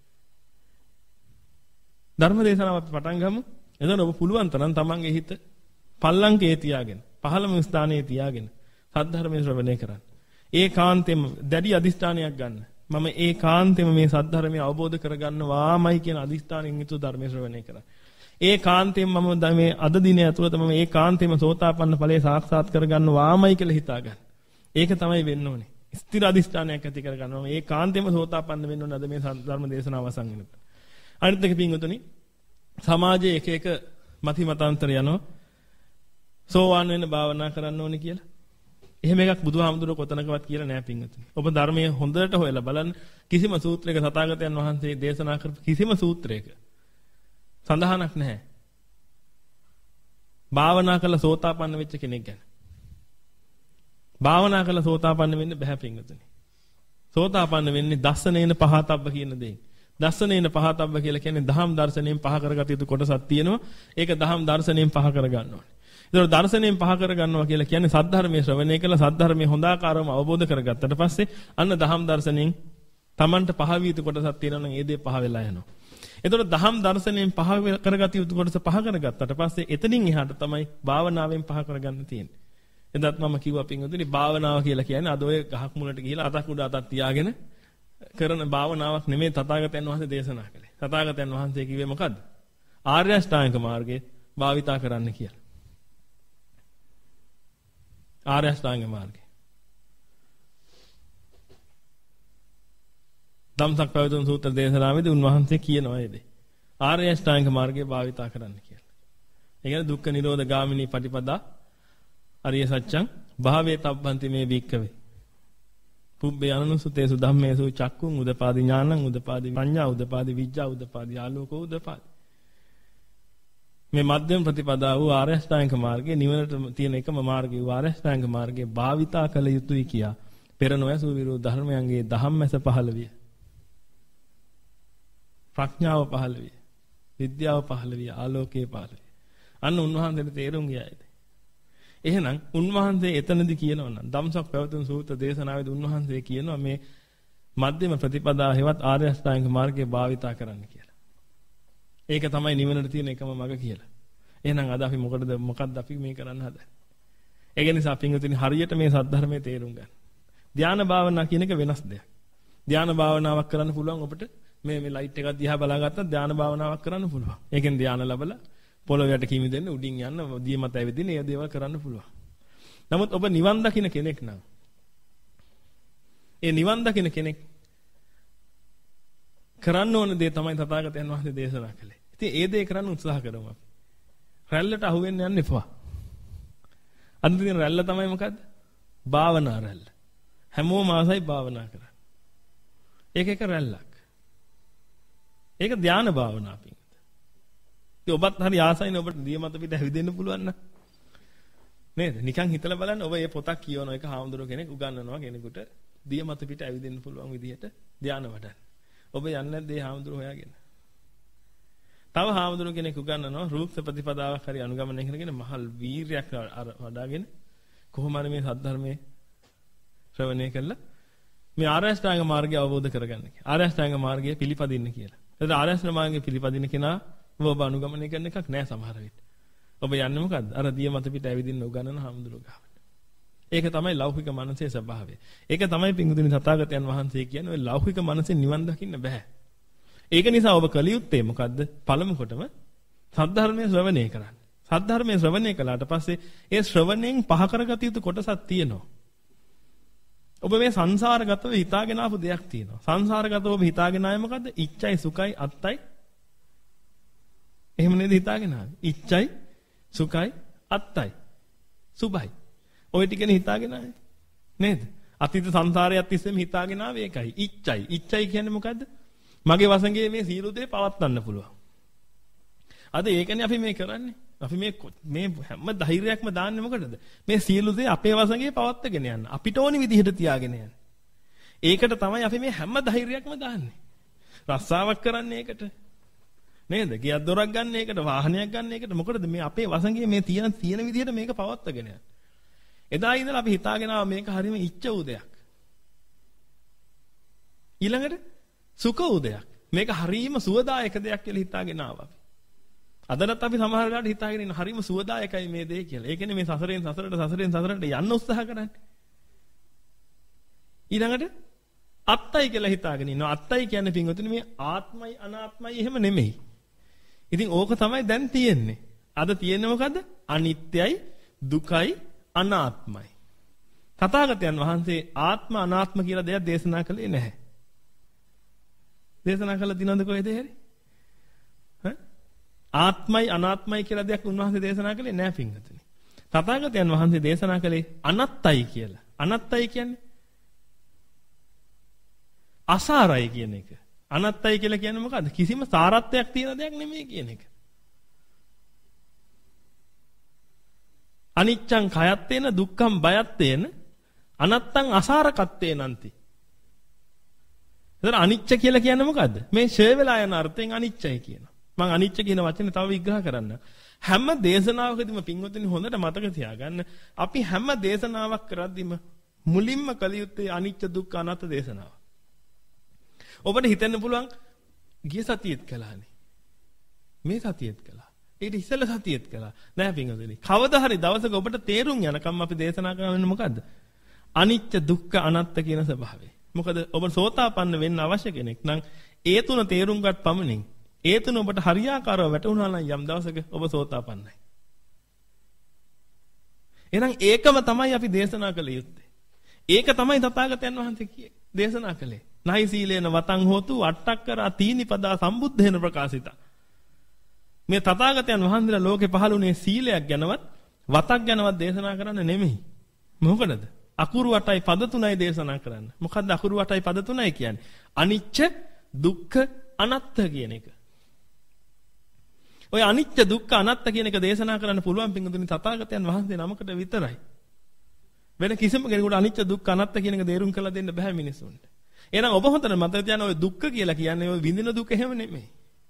ධර්ම දේශනාව අපි පටන් ගමු. එතන ඔබ පුළුවන් තරම් තමන්ගේ හිත පල්ලංකේ තියාගෙන, පහළම ස්ථානයේ තියාගෙන සද්ධර්මයේ ශ්‍රවණය කරන්න. ඒකාන්තයෙන්ම දැඩි අදිෂ්ඨානයක් ගන්න. මම ඒකාන්තයෙන්ම මේ සද්ධර්මයේ අවබෝධ කරගන්නවාමයි කියන අදිෂ්ඨානයෙන් යුතුව ධර්මයේ ශ්‍රවණය කරන්න. ඒකාන්තයෙන් මම මේ අද දිනේ ඇතුළත මම ඒකාන්තයෙන්ම සෝතාපන්න ඵලයේ සාක්ෂාත් කරගන්නවාමයි කියලා හිතා ගන්න. ඒක තමයි වෙන්න ඕනේ. ස්ථිර අධිෂ්ඨානයක් ඇති කරගන්න ඕනේ. ඒකාන්තයෙන්ම සෝතාපන්න වෙන්න ඕනේ අද මේ ධර්ම දේශනාව අවසන් වෙනකොට. අනිත් එක පින්වතුනි සමාජයේ එක එක මති මතාන්තර යනවා. සෝවාන් වෙන්න භාවනා කරන්න ඕනේ කියලා. එහෙම එකක් බුදුහාමුදුරුවෝ කොතනකවත් කියලා නෑ පින්වතුනි. ඔබ ධර්මයේ හොඳට හොයලා බලන්න කිසිම සූත්‍රයක තථාගතයන් වහන්සේ දේශනා කරපු කිසිම සූත්‍රයක සඳහනක් නැහැ. භාවනා කළ සෝතාපන්න වෙච්ච කෙනෙක් ගැන. භාවනා කළ සෝතාපන්න වෙන්න බෑ පින්වතුනි. සෝතාපන්න වෙන්නේ දස්සනේන පහතබ්බ කියන දේ. දස්සනේන පහතබ්බ කියලා කියන්නේ දහම් දර්ශනයෙන් පහ කරගත යුතු කොටසක් තියෙනවා. ඒක දහම් දර්ශනයෙන් පහ කරගන්න ඕනේ. ඒතකොට දර්ශනයෙන් පහ කරගන්නවා කියලා කියන්නේ සද්ධර්මයේ ශ්‍රවණය කළා සද්ධර්මයේ හොඳාකාරවම අවබෝධ කරගත්තට පස්සේ අන්න දහම් දර්ශනයෙන් Tamanට පහ විය යුතු කොටසක් තියෙනවා නම් ඒ දේ පහ වෙලා යනවා. ඒතකොට දහම් දර්ශනයෙන් පහ කරගත යුතු කොටස පහ කරගත්තට පස්සේ එතනින් එහාට තමයි භාවනාවෙන් පහ කරගන්න තියෙන්නේ. එදත් මම කිව්වා පින්වතුනි භාවනාව කියලා කියන්නේ අද ඔය ගහක් මුලට ගිහිලා අතක් උඩ අතක් තියාගෙන කරන භාවනාවක් නෙමෙයි තථාගතයන් වහන්සේ දේශනා කළේ. තථාගතයන් වහන්සේ කිව්වේ මොකද්ද? ආර්ය අෂ්ටාංග මාර්ගය භාවිතා කරන්න කියලා. ආර්ය අෂ්ටාංග මාර්ගය. ධම්සක් පැවතුම් සූත්‍ර දේශනාවේදී උන්වහන්සේ කියනවා ඒ දේ. ආර්ය අෂ්ටාංග මාර්ගය භාවිතා කරන්න කියලා. ඒ කියන්නේ දුක්ඛ නිරෝධ ගාමිනී පටිපදා අරිය සත්‍යං භාවේ තබ්බන්ති මේ වික්කවේ. පුබ්බේ අනනුසුතේසු ධම්මේසු චක්කුං උදපාදි ඥානං උදපාදි පඤ්ඤා උදපාදි විඥා උදපාදි ආලෝකෝ උදපාදි. මේ මධ්‍යම ප්‍රතිපදාව වූ ආර්ය අෂ්ටාංග මාර්ගයේ නිවනට තියෙන එකම මාර්ගය වූ ආර්ය අෂ්ටාංග මාර්ගයේ භාවිතා කළ යුතුයි කියා පෙර නොයසු විරෝධ ධර්මයන්ගේ ධම්මැස පහළ විය. ප්‍රඥාව පහළ විය. විද්‍යාව පහළ විය. ආලෝකයේ පහළ විය. අන්න උන්වහන්සේට තේරුම් ගියායිද? එහෙනම් උන්වහන්සේ එතනදී කියනවා නම් ධම්සක් පැවතුම් සූත්‍ර දේශනාවේදී උන්වහන්සේ කියනවා මේ මධ්‍යම ප්‍රතිපදාව හෙවත් ආර්ය අෂ්ටාංග මාර්ගය භාවිතා කරන්න කියලා. ඒක තමයි නිවනට තියෙන එකම මඟ කියලා. එහෙනම් අද අපි මොකටද මොකක්ද අපි මේ කරන්න හදන්නේ? ඒක නිසා පින්වතුනි හරියට මේ සද්ධර්මයේ තේරුම් ගන්න. ධාන භාවනා කියන එක වෙනස් දෙයක්. ධාන භාවනාවක් කරන්න පුළුවන් ඔබට මේ මේ ලයිට් එකක් දිහා බලාගත්තත් ධාන භාවනාවක් කරන්න පුළුවන්. ඒකෙන් ධාන ලැබලා පොළොව යට කිමි දෙන්න උඩින් යන්න දිය මත ඇවිදින්න ඒ දේවල් කරන්න පුළුවන්. නමුත් ඔබ නිවන් දකින්න කෙනෙක් නම් ඒ නිවන් දකින්න කෙනෙක් කරන්න ඕන දේ තමයි තථාගතයන් වහන්සේ දේශනා කළේ. ඉතින් ඒ දේ කරන්න උත්සාහ කරමු අපි. රැල්ලට අහු වෙන්න යන්න එපා. අද දින රැල්ල තමයි මොකද්ද? භාවනා රැල්ල. හැමෝම ආසයි භාවනා කරන්න. ඒක එක රැල්ලක්. ඒක ධාන භාවනා පිං. ඉතින් ඔබත් හරි ආසයිනේ ඔබට දිය මත පිට ඇවිදෙන්න පුළුවන් නම්. නේද? නිකන් හිතලා බලන්න ඔබ මේ පොතක් කියවන එක හාමුදුරුවෝ කෙනෙක් උගන්වනවා කෙනෙකුට දිය මත පිට ඇවිදෙන්න පුළුවන් විදිහට ධාන වඩන්න. ඔබ යන්නේ නැද්ද මේ හාමුදුරුවෝ හොයාගෙන? තව හාමුදුරුවෝ කෙනෙක් උගන්වනවා රූප ප්‍රතිපදාවක් හරි අනුගමනය කරගෙන මහල් වීරයක් වඩාගෙන කොහොම හරි මේ සද්ධර්මයේ ශ්‍රවණය කළා මේ ආර්ය අෂ්ටාංග මාර්ගය අවබෝධ කරගන්න කියලා. ආර්ය අෂ්ටාංග මාර්ගය පිළිපදින්න කියලා. ඒත් ආර්ය අෂ්ටාංග මාර්ගය පිළිපදින්න කෙනා ඔබ අනුගමනය කරන එකක් නෑ සමහර විට. ඔබ යන්නේ මොකද්ද? අර දිය මත පිට ඇවිදින්න උගන්වන හාමුදුරුවෝ ගාවට. ඒක තමයි ලෞකික මනසේ ස්වභාවය. ඒක තමයි පිංගුතුනි තථාගතයන් වහන්සේ කියන්නේ ඔය ලෞකික මනසෙන් නිවන් දකින්න බෑ. ඒක නිසා ඔබ කළ යුත්තේ මොකද්ද? පළමු කොටම සද්ධර්මයේ ශ්‍රවණය කරන්න. සද්ධර්මයේ ශ්‍රවණය කළාට පස්සේ ඒ ශ්‍රවණයෙන් පහ කරගත යුතු කොටසක් තියෙනවා. ඔබ මේ සංසාරගතව හිතාගෙන ආපු දෙයක් තියෙනවා. සංසාරගතව ඔබ හිතාගෙන ආයේ මොකද්ද? ඉච්ඡයි සුඛයි අත්තයි. එහෙම නේද හිතාගෙන ආවේ? ඉච්ඡයි සුඛයි අත්තයි සුභයි. ඔය ටිකනේ හිතාගෙන ආවේ. නේද? අතීත සංසාරයත් තිස්සෙම හිතාගෙන ආවේ ඒකයි. ඉච්ඡයි. ඉච්ඡයි කියන්නේ මොකද්ද? මගේ වසඟේ මේ සියලු දේ පවත්වන්න පුළුවන්. අද ඒකනේ අපි මේ කරන්නේ. අපි මේ මේ හැම ධෛර්යයක්ම දාන්නේ මොකටද? මේ සියලු දේ අපේ වසඟේ පවත්වාගෙන යන්න. අපිට ඕනි විදිහට තියාගෙන යන්න. ඒකට තමයි අපි මේ හැම ධෛර්යයක්ම දාන්නේ. රස්සාවක් කරන්නේ ඒකට. නේද? ගියක් දොරක් ගන්න ඒකට, වාහනයක් ගන්න ඒකට. මොකටද මේ අපේ වසඟේ මේ තියෙන තියෙන විදිහට මේක පවත්වාගෙන යන්න. එදා ඉඳලා අපි හිතාගෙන ආව මේක හරීම ඉච්ඡ වූ දෙයක්. ඊළඟට සුඛ වූ දෙයක්. මේක හරීම සුවදායක දෙයක් කියලා හිතාගෙන ආවා අපි. අදටත් අපි සමහර වෙලාවට හිතාගෙන ඉන්න හරීම සුවදායකයි මේ දේ කියලා. ඒ කියන්නේ මේ සසරෙන් සසරට සසරෙන් සසරට යන්න උත්සාහ කරන්නේ. ඊළඟට අත්තයි කියලා හිතාගෙන ඉන්නවා. අත්තයි කියන්නේ පින්වතුනි මේ ආත්මයි අනාත්මයි එහෙම නෙමෙයි. ඉතින් ඕක තමයි දැන් තියෙන්නේ. අද තියෙන්නේ මොකද්ද? අනිත්‍යයි, දුකයි, අනාත්මයි. තථාගතයන් වහන්සේ ආත්ම අනාත්ම කියලා දෙයක් දේශනා කළේ නැහැ. දේශනා කළා දිනවද කොහෙද හැරි? ඈ? ආත්මයි අනාත්මයි කියලා දෙයක් උන්වහන්සේ දේශනා කළේ නැහැ පින්වතුනි. තථාගතයන් වහන්සේ දේශනා කළේ අනත්තයි කියලා. අනත්තයි කියන්නේ අසාරයි කියන එක. අනත්තයි කියලා කියන්නේ මොකද්ද? කිසිම සාරත්වයක් තියෙන දෙයක් නෙමෙයි කියන එක. අනිච්ඡං කයත්තේන දුක්ඛං බයත්තේන අනත්තං අසාරකත්තේ නන්ති. එතන අනිච්ච කියලා කියන්නේ මොකද්ද? මේ ෂය වෙලා යන අර්ථයෙන් අනිච්චයි කියනවා. මම අනිච්ච කියන වචනේ තව විග්‍රහ කරන්න. හැම දේශනාවකදීම පින්වතුනි හොඳට මතක තියාගන්න අපි හැම දේශනාවක් කරද්දීම මුලින්ම කළ යුත්තේ අනිච්ච දුක්ඛ අනාත්ම දේශනාව. ඔබට හිතෙන්න පුළුවන් ගිය සතියේත් කළානේ. මේ සතියේත් කළා. ඊට ඉස්සෙල්ල සතියේත් කළා. නෑ පින්වතුනි. කවදා හරි දවසක ඔබට තේරුම් යනකම් අපි දේශනා කරන්නේ මොකද්ද? අනිච්ච දුක්ඛ අනාත්ම කියන ස්වභාවය. මොකද ඔබ සෝතාපන්න වෙන්න අවශ්‍ය කෙනෙක් නම් ඒ තුන තේරුම් ගත් පමණින් ඒ තුන ඔබට හරියාකාරව වැටුණා නම් යම් දවසක ඔබ සෝතාපන්නයි. එහෙනම් ඒකම තමයි අපි දේශනා කළ යුත්තේ. ඒක තමයි තථාගතයන් වහන්සේ දේශනා කළේ. නහි සීලේන වතං හෝතු අට්ඨක්කරා තීනිපදා සම්බුද්ධේන ප්‍රකාශිතා. මේ තථාගතයන් වහන්සේලා ලෝකේ පහළුනේ සීලයක් ගැනවත් වතක් ගැනවත් දේශනා කරන්න නෙමෙයි. මොකටද? අකුරු අටයි පද තුනයි දේශනා කරන්න. මොකද්ද අකුරු අටයි පද තුනයි කියන්නේ? අනිච්ච දුක්ඛ අනාත්ත කියන එක. ඔය අනිච්ච දුක්ඛ අනාත්ත කියන එක දේශනා කරන්න පුළුවන් පින්වතුනි තථාගතයන් වහන්සේ නමකට විතරයි. වෙන කිසිම කෙනෙකුට අනිච්ච දුක්ඛ අනාත්ත කියන එක දේරුම් කරලා දෙන්න බෑ මිනිසුන්ට. එහෙනම් ඔබ හොතන මතක තියාගන්න ඔය දුක්ඛ කියලා කියන්නේ ඔය විඳින දුක එහෙම නෙමෙයි.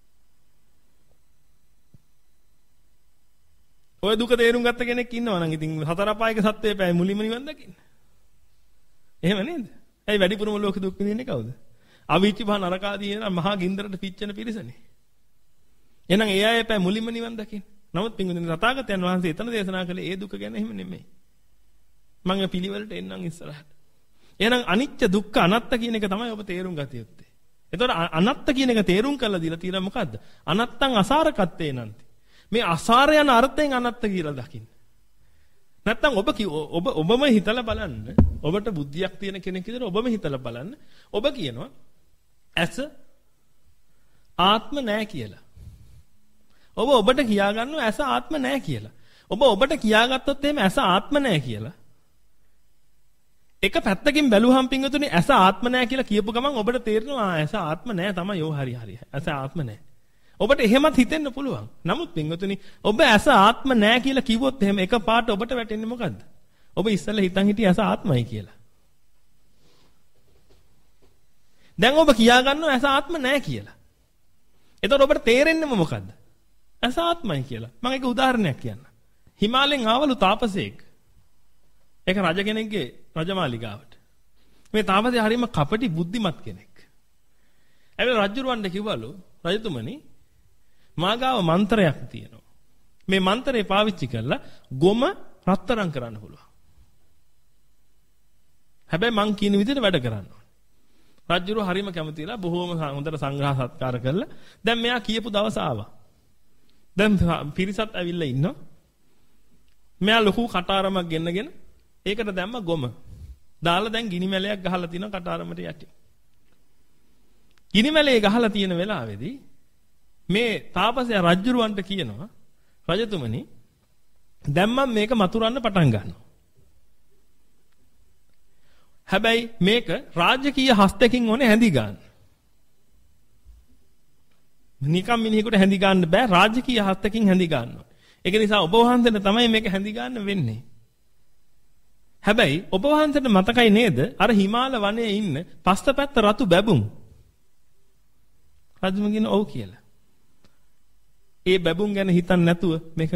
ඔය දුක තේරුම් ගත්ත කෙනෙක් ඉන්නවා නම් ඉතින් හතර අපායක සත්‍යය පැය මුලින්ම නිවන් දකින්න. එහෙම නේද? ඇයි වැඩිපුරම ලෝක දුක් විඳින්නේ කවුද? අවීචි භා නරකාදී නේද මහා ගින්දරට පිච්චෙන පිරිසනේ. එහෙනම් ඒ අය පැය මුලින්ම නිවන් දකින්න. නමුත් පින්වතුනි තථාගතයන් වහන්සේ එතන දේශනා කළේ ඒ දුක ගැන එහෙම නෙමෙයි. මම මේ පිළිවෙලට එන්නම් ඉස්සරහට. එහෙනම් අනිච්ච දුක්ඛ අනාත්ත කියන එක තමයි ඔබ තේරුම් ගත යුත්තේ. එතකොට අනාත්ත කියන එක තේරුම් කරලා දීලා තියෙනවා මොකද්ද? අනාත්තං අසාරකත්තේ නන්ති. මේ අසාර යන අර්ථයෙන් අනාත්ත කියලා දකින්න. නැත්තම් ඔබ ඔබ ඔබම හිතලා බලන්න. ඔබට බුද්ධියක් තියෙන කෙනෙක් විදිහට ඔබම හිතලා බලන්න. ඔබ කියනවා ඇස ආත්ම නෑ කියලා. ඔබ ඔබට කියා ගන්නවා ඇස ආත්ම නෑ කියලා. ඔබ ඔබට කියාගත්තොත් එහෙම ඇස ආත්ම නෑ කියලා. එක පැත්තකින් බැලුවහම පින්වතුනි ඇස ආත්ම නෑ කියලා කියපු ගමන් ඔබට තේරෙනවා ඇස ආත්ම නෑ තමයි යෝ හරි හරි. ඇස ආත්ම නෑ. ඔබට එහෙමත් හිතෙන්න පුළුවන්. නමුත් පින්වතුනි ඔබ ඇස ආත්ම නෑ කියලා කිව්වොත් එහෙම එකපාරට ඔබට වැටෙන්නේ මොකද්ද? ඔබ ඉස්සෙල්ලා හිතන් හිටියේ ඇස ආත්මයි කියලා. දැන් ඔබ කියා ගන්නවා ඇස ආත්ම නෑ කියලා. එතකොට ඔබට තේරෙන්නේම මොකද්ද? ඇස ආත්මයි කියලා. මම එක උදාහරණයක් කියන්නම්. හිමාලයෙන් ආවලු තාපසයෙක්. ඒක රජ කෙනෙක්ගේ රජමාලිගාවට. මේ තාපසයා හරියම කපටි බුද්ධිමත් කෙනෙක්. ඇවිල්ලා රජුරවන්ට කිව්වලු රජතුමනි මාගාව මන්ත්‍රයක් තියෙනවා. මේ මන්ත්‍රේ පාවිච්චි කරලා ගොම රත්තරන් කරන්න පුළුවන්. හැබැයි මං කියන විදිහට වැඩ කරන්න ඕනේ. රජුරෝ හරියම කැමතිලා බොහෝම හොඳට සංග්‍රහ සත්කාර කරලා දැන් මෙයා කියපු දවස ආවා. දැන් පිරිසත් ඇවිල්ලා ඉන්නවා. මෙයා ලොකු කටාරමක් ගෙන්නගෙන ඒකට දැම්ම ගොම. දාලා දැන් ගිනි මැලයක් ගහලා තිනවා කටාරමට යටි. ගිනි මැලේ ගහලා තියෙන වෙලාවේදී මේ තාපසයා රජුරවන්ට කියනවා රජතුමනි දැන් මම මේක මතුරන්න පටන් ගන්නවා. හැබැයි මේක රාජකීය හස්තකින් ඕනේ හැඳි ගන්න. නිකම් මිනිහෙකුට හැඳි ගන්න බෑ රාජකීය හස්තකින් හැඳි ගන්නවා. ඒක නිසා ඔබ වහන්සේට තමයි මේක හැඳි ගන්න වෙන්නේ. හැබැයි ඔබ වහන්සේට මතකයි නේද අර හිමාල වනයේ ඉන්න පස්තපැත්ත රතු බැබුම්. රජුම කියන ඔව් කියලා. ඒ බැබුම් ගැන හිතන්නේ නැතුව මේක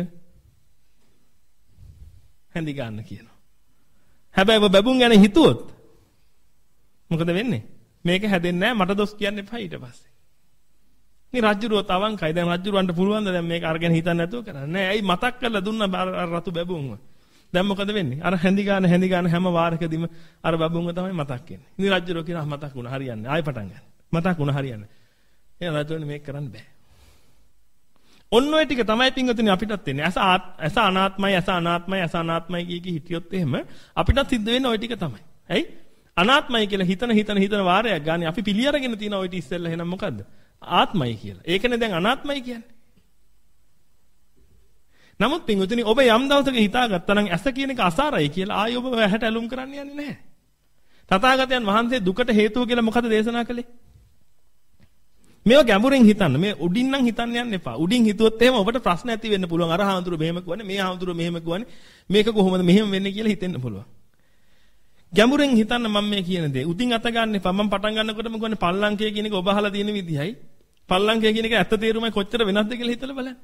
හැඳි ගන්න කියනවා. හැබැයි ඔබ බැබුම් ගැන හිතුවොත් මොකද වෙන්නේ? මේක හැදෙන්නේ නැහැ මට දොස් කියන්න එපා ඊට පස්සේ. මේ රජුරුවත් අවංකයි. දැන් රජුරවන්ට පුළුවන් ද දැන් මේක අරගෙන හිතන්නේ නැතුව කරන්න. නෑ. ඇයි මතක් කරලා දුන්නා අර රතු බැබුම්ව. දැන් මොකද වෙන්නේ? අර හැඳි ගන්න හැඳි ගන්න හැම වාරකදීම අර බැබුම්ව තමයි මතක් වෙන්නේ. ඉතින් රජුරුව කියනවා මතක් වුණා හරියන්නේ. ආයෙ පටන් ගන්න. මතක් වුණා හරියන්නේ. එහෙනම් රජුරවන්ට මේක කරන්න බෑ. ඔන්න ඔය ටික තමයි පින්වතුනි අපිටත් වෙන්නේ. ඇස ඇස අනාත්මයි ඇස අනාත්මයි ඇස අනාත්මයි කිය කී හිටියොත් එහෙම අපිටත් සිද්ධ වෙන්නේ ওই ටික තමයි. ඇයි? අනාත්මයි කියලා හිතන හිතන හිතන වාරයක් ගානේ අපි පිළි අරගෙන තියෙන ওই ටි ඉස්සෙල්ලා එහෙනම් මොකද්ද? ආත්මයි කියලා. ඒකනේ දැන් අනාත්මයි කියන්නේ. නමුත් පින්වතුනි ඔබ යම් දවසක හිතාගත්තා නම් ඇස කියන එක අසාරයි කියලා ආයි ඔබ ඇහැට ඇලුම් කරන්න යන්නේ නැහැ. තථාගතයන් වහන්සේ දුකට හේතුව කියලා මොකද දේශනා කළේ? මේව ගැඹුරින් හිතන්න. මේ උඩින් නම් හිතන්න යන්න එපා. උඩින් හිතුවොත් එහෙම ඔබට ප්‍රශ්න ඇති වෙන්න පුළුවන්. අර හාමුදුරුවෝ මෙහෙම කිව්වනේ, මේ හාමුදුරුවෝ මෙහෙම කිව්වනේ. මේක කොහොමද මෙහෙම වෙන්නේ කියලා හිතෙන්න පුළුවන්. ගැඹුරින් හිතන්න මම මේ කියන දේ. උඩින් අත ගන්න එපා. මම පටන් ගන්නකොටම කියන්නේ පල්ලංකය කියන එක ඔබ අහලා තියෙන විදිහයි. පල්ලංකය කියන එක ඇත්ත තේරුමයි කොච්චර වෙනස්ද කියලා හිතලා බලන්න.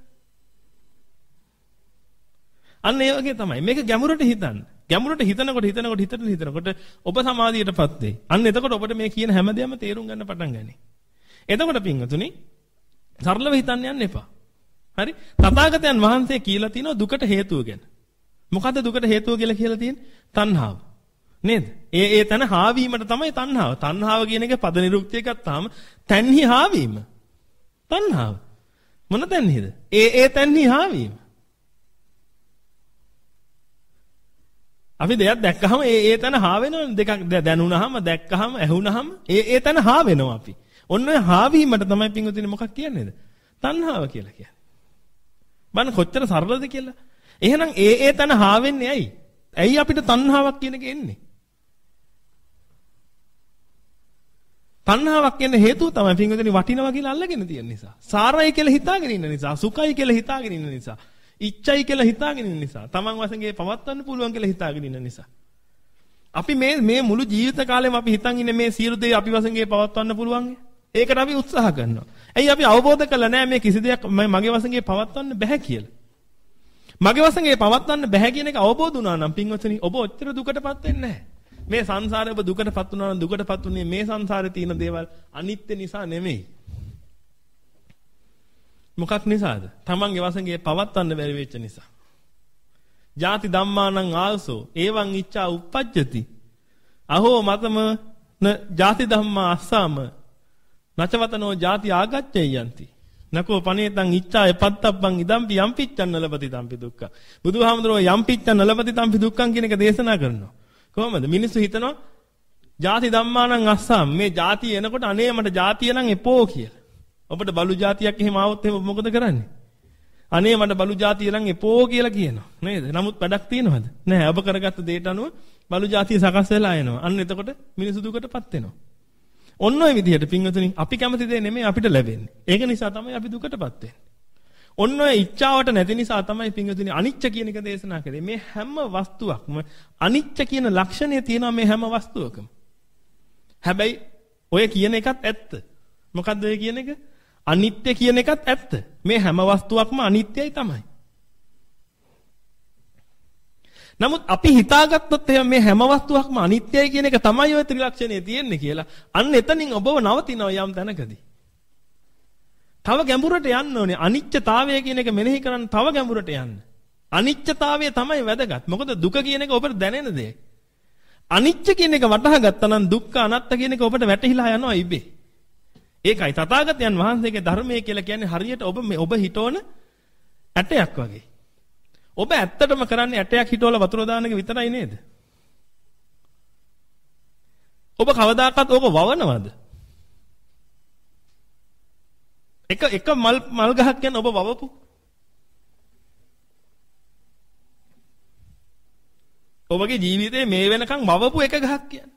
අන්න ඒ වගේ තමයි. මේක ගැඹුරට හිතන්න. ගැඹුරට හිතනකොට හිතනකොට හිතට හිතනකොට ඔබ සමාධියටපත් වෙයි. අන්න එතකොට ඔබට මේ කියන හැමදේම තේරුම් ගන්න පටන් ගනී. එතකොට පින්වතුනි සරලව හිතන්න යන්න එපා. හරි? තථාගතයන් වහන්සේ කියලා තිනවා දුකට හේතුව ගැන. මොකද්ද දුකට හේතුව කියලා කියලා තියෙන්නේ? තණ්හාව. නේද? ඒ ඒ තන හාවීමට තමයි තණ්හාව. තණ්හාව කියන එක පද නිරුක්තිය ගත්තාම තන්හි හාවීම. තණ්හාව. මොන තන්හිද? ඒ ඒ තන්හි හාවීම. අපි දෙයක් දැක්කහම ඒ ඒ තන හා වෙනවනේ. දෙකක් දැනුණාම දැක්කහම ඇහුණාම ඒ ඒ තන හා වෙනවා අපි. ඔන්න ඔය හාවීමට තමයි පින්වතුනි මොකක් කියන්නේද? තණ්හාව කියලා කියන්නේ. බලන්න කොච්චර සරලද කියලා. එහෙනම් ඒ ඒ තන හා වෙන්නේ ඇයි? ඇයි අපිට තණ්හාවක් කියන එක එන්නේ? තණ්හාවක් කියන හේතුව තමයි පින්වතුනි වටිනවා කියලා අල්ලගෙන තියෙන නිසා. සාරයි කියලා හිතාගෙන ඉන්න නිසා, සුඛයි කියලා හිතාගෙන ඉන්න නිසා, ඉච්ඡයි කියලා හිතාගෙන ඉන්න නිසා, තමන් වශයෙන් පවත්වන්න පුළුවන් කියලා හිතාගෙන ඉන්න නිසා. අපි මේ මේ මුළු ජීවිත කාලෙම අපි හිතන් ඉන්නේ මේ සියලු දේ අපි වශයෙන් පවත්වන්න පුළුවන්. ඒකට අපි උත්සාහ කරනවා. ඇයි අපි අවබෝධ කරලා නැහැ මේ කිසි දෙයක් මගේ වශයෙන් පවත්වන්න බෑ කියලා. මගේ වශයෙන් පවත්වන්න බෑ කියන එක අවබෝධ වුණා නම් පින්වතුනි ඔබ ඔච්චර දුකටපත් වෙන්නේ නැහැ. මේ සංසාරේ ඔබ දුකටපත් වුණා නම් දුකටපත් උනේ මේ සංසාරේ තියෙන දේවල් අනිත්‍ය නිසා නෙමෙයි. මොකක් නිසාද? තමන්ගේ වශයෙන් පවත්වන්න බැරි වෙච්ච නිසා. ජාති ධම්මානං ආසෝ එවං ඉච්ඡා උප්පජ්ජති. අහෝ මතම න ජාති ධම්මා අස්සාම නචවතනෝ ජාති ආගච්ඡයන්ති. නකෝ පනේතං ඉච්ඡාය පත්තබ්බං ඉදම්පි යම්පිච්ඡන්න ලබති තම්පි දුක්ඛ. බුදුහාමුදුරුවෝ යම්පිච්ඡන්න ලබති තම්පි දුක්ඛං කියන එක දේශනා කරනවා. කොහොමද? මිනිස්සු හිතනවා ජාති ධම්මානං අස්සාම මේ ජාතිය එනකොට අනේ මට ජාතිය නම් එපෝ කියලා. ඔබට බලු ජාතියක් එහෙම ආවොත් එහෙම මොකද කරන්නේ? අනේ මට බලු ජාතිය නම් එපෝ කියලා කියනවා. නේද? නමුත් වැඩක් තියෙනවද? නැහැ. ඔබ කරගත්ත දේට අනුව බලු ජාතිය සකස් වෙලා එනවා. අන්න එතකොට මිනිසු දුකටපත් වෙනවා. ඔන්න ඔය විදිහට පින්වතුනි අපි කැමති දේ නෙමෙයි අපිට ලැබෙන්නේ. ඒක නිසා තමයි අපි දුකටපත් වෙන්නේ. ඔන්න ඔය ඉච්ඡාවට නැති නිසා තමයි පින්වතුනි අනිච්ච කියන එක දේශනා කරේ. මේ හැම වස්තුවක්ම අනිච්ච කියන ලක්ෂණය තියෙනවා මේ හැම වස්තුවකම. හැබැයි ඔය කියන එකත් ඇත්ත. මොකද්ද ඔය කියන එක? අනිත්‍ය කියන එකත් ඇත්ත. මේ හැම වස්තුවක්ම අනිත්‍යයි තමයි. නමුත් අපි හිතාගත්තොත් එහෙනම් මේ හැම වස්තුවක්ම අනිත්‍යයි කියන එක තමයි ඔය ත්‍රිලක්ෂණයේ තියෙන්නේ කියලා. අන්න එතනින් ඔබව නවතිනවා යම් තැනකදී. තව ගැඹුරට යන්න ඕනේ. අනිත්‍යතාවය කියන එක මෙනෙහි කරන්න තව ගැඹුරට යන්න. අනිත්‍යතාවය තමයි වැදගත්. මොකද දුක කියන එක ඔබට දැනෙන දෙයක්. අනිත්‍ය කියන එක වටහා ගත්තා නම් දුක්ඛ අනාත්ත කියන එක ඔබට වැටහිලා යනවා ඉබේ. ඒකයි තථාගතයන් වහන්සේගේ ධර්මය කියලා කියන්නේ හරියට ඔබ ඔබ හිතවන ඇටයක් වගේ. ඔබ ඇත්තටම කරන්නේ ඇටයක් හිතවල වතුර දාන එක විතරයි නේද? ඔබ කවදාකවත් ඕක වවනවද? එක එක මල් මල් ගහක් කියන්නේ ඔබ වවපු. ඔබගේ ජීවිතේ මේ වෙනකන් වවපු එක ගහක් කියන්නේ.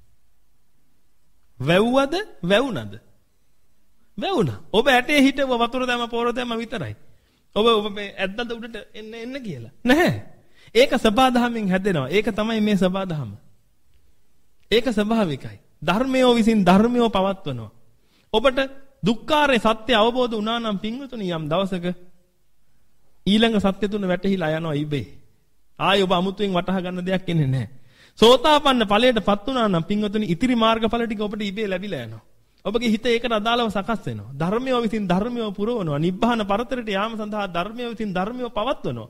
වැව්වද වැවුනද? වැවුණා. ඔබ ඇටේ හිටව වතුර දැම්ම පොර දැම්ම විතරයි. ඔබ ඔබ මේ ඇද්දද උඩට එන්න එන්න කියලා. නැහැ. ඒක සබාධමෙන් හැදෙනවා. ඒක තමයි මේ සබාධම. ඒක ස්වභාවිකයි. ධර්මයෝ විසින් ධර්මයෝ පවත්වනවා. ඔබට දුක්ඛාරය සත්‍ය අවබෝධ වුණා නම් පින්වතුනි යම් දවසක ඊළඟ සත්‍ය තුන වැටහිලා යනවා ඉබේ. ආයි ඔබ අමුතුවෙන් වටහා ගන්න දෙයක් එන්නේ නැහැ. සෝතාපන්න ඵලයටපත් වුණා නම් පින්වතුනි ඉතිරි මාර්ගඵල ටික ඔබට ඉබේ ලැබිලා යනවා. ඔබගේ හිත ඒකට අදාළව සකස් වෙනවා. ධර්මයෝ විසින් ධර්මයෝ පුරවනවා. නිබ්බාන පරතරයට යාම සඳහා ධර්මයෝ විසින් ධර්මයෝ පවත්වනවා.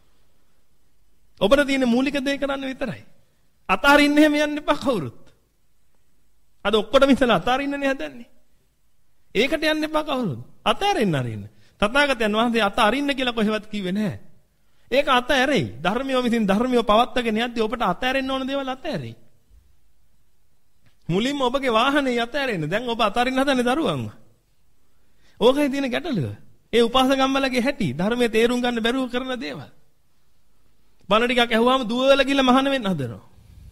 ඔබට තියෙන මූලික දේ කරන්න විතරයි. අතාරින්න හැම යන්න එපා කවුරුත්. අද ඔක්කොටම ඉස්සලා අතාරින්නනේ හදන්නේ. ඒකට යන්න එපා කවුරුත්. අතාරින්න අරින්න. තථාගතයන් වහන්සේ අතාරින්න කියලා කොහෙවත් කිව්වේ නැහැ. ඒක අතෑරෙයි. ධර්මයෝ විසින් ධර්මයෝ පවත්වාගෙන යද්දී ඔබට අතෑරෙන්න ඕන දේවල් අතෑරෙයි. මුලින්ම ඔබගේ වාහනේ අතෑරෙන්න. දැන් ඔබ අතරින් හදන්නේ දරුවන්ව. ඕකයි තියෙන ගැටලුව. ඒ උපාසකම්මලගේ හැටි ධර්මයේ තේරුම් ගන්න බැරුව කරන දේවල්. බණ ටිකක් ඇහුවාම දුවල ගිහලා මහාන වෙන්න හදනවා.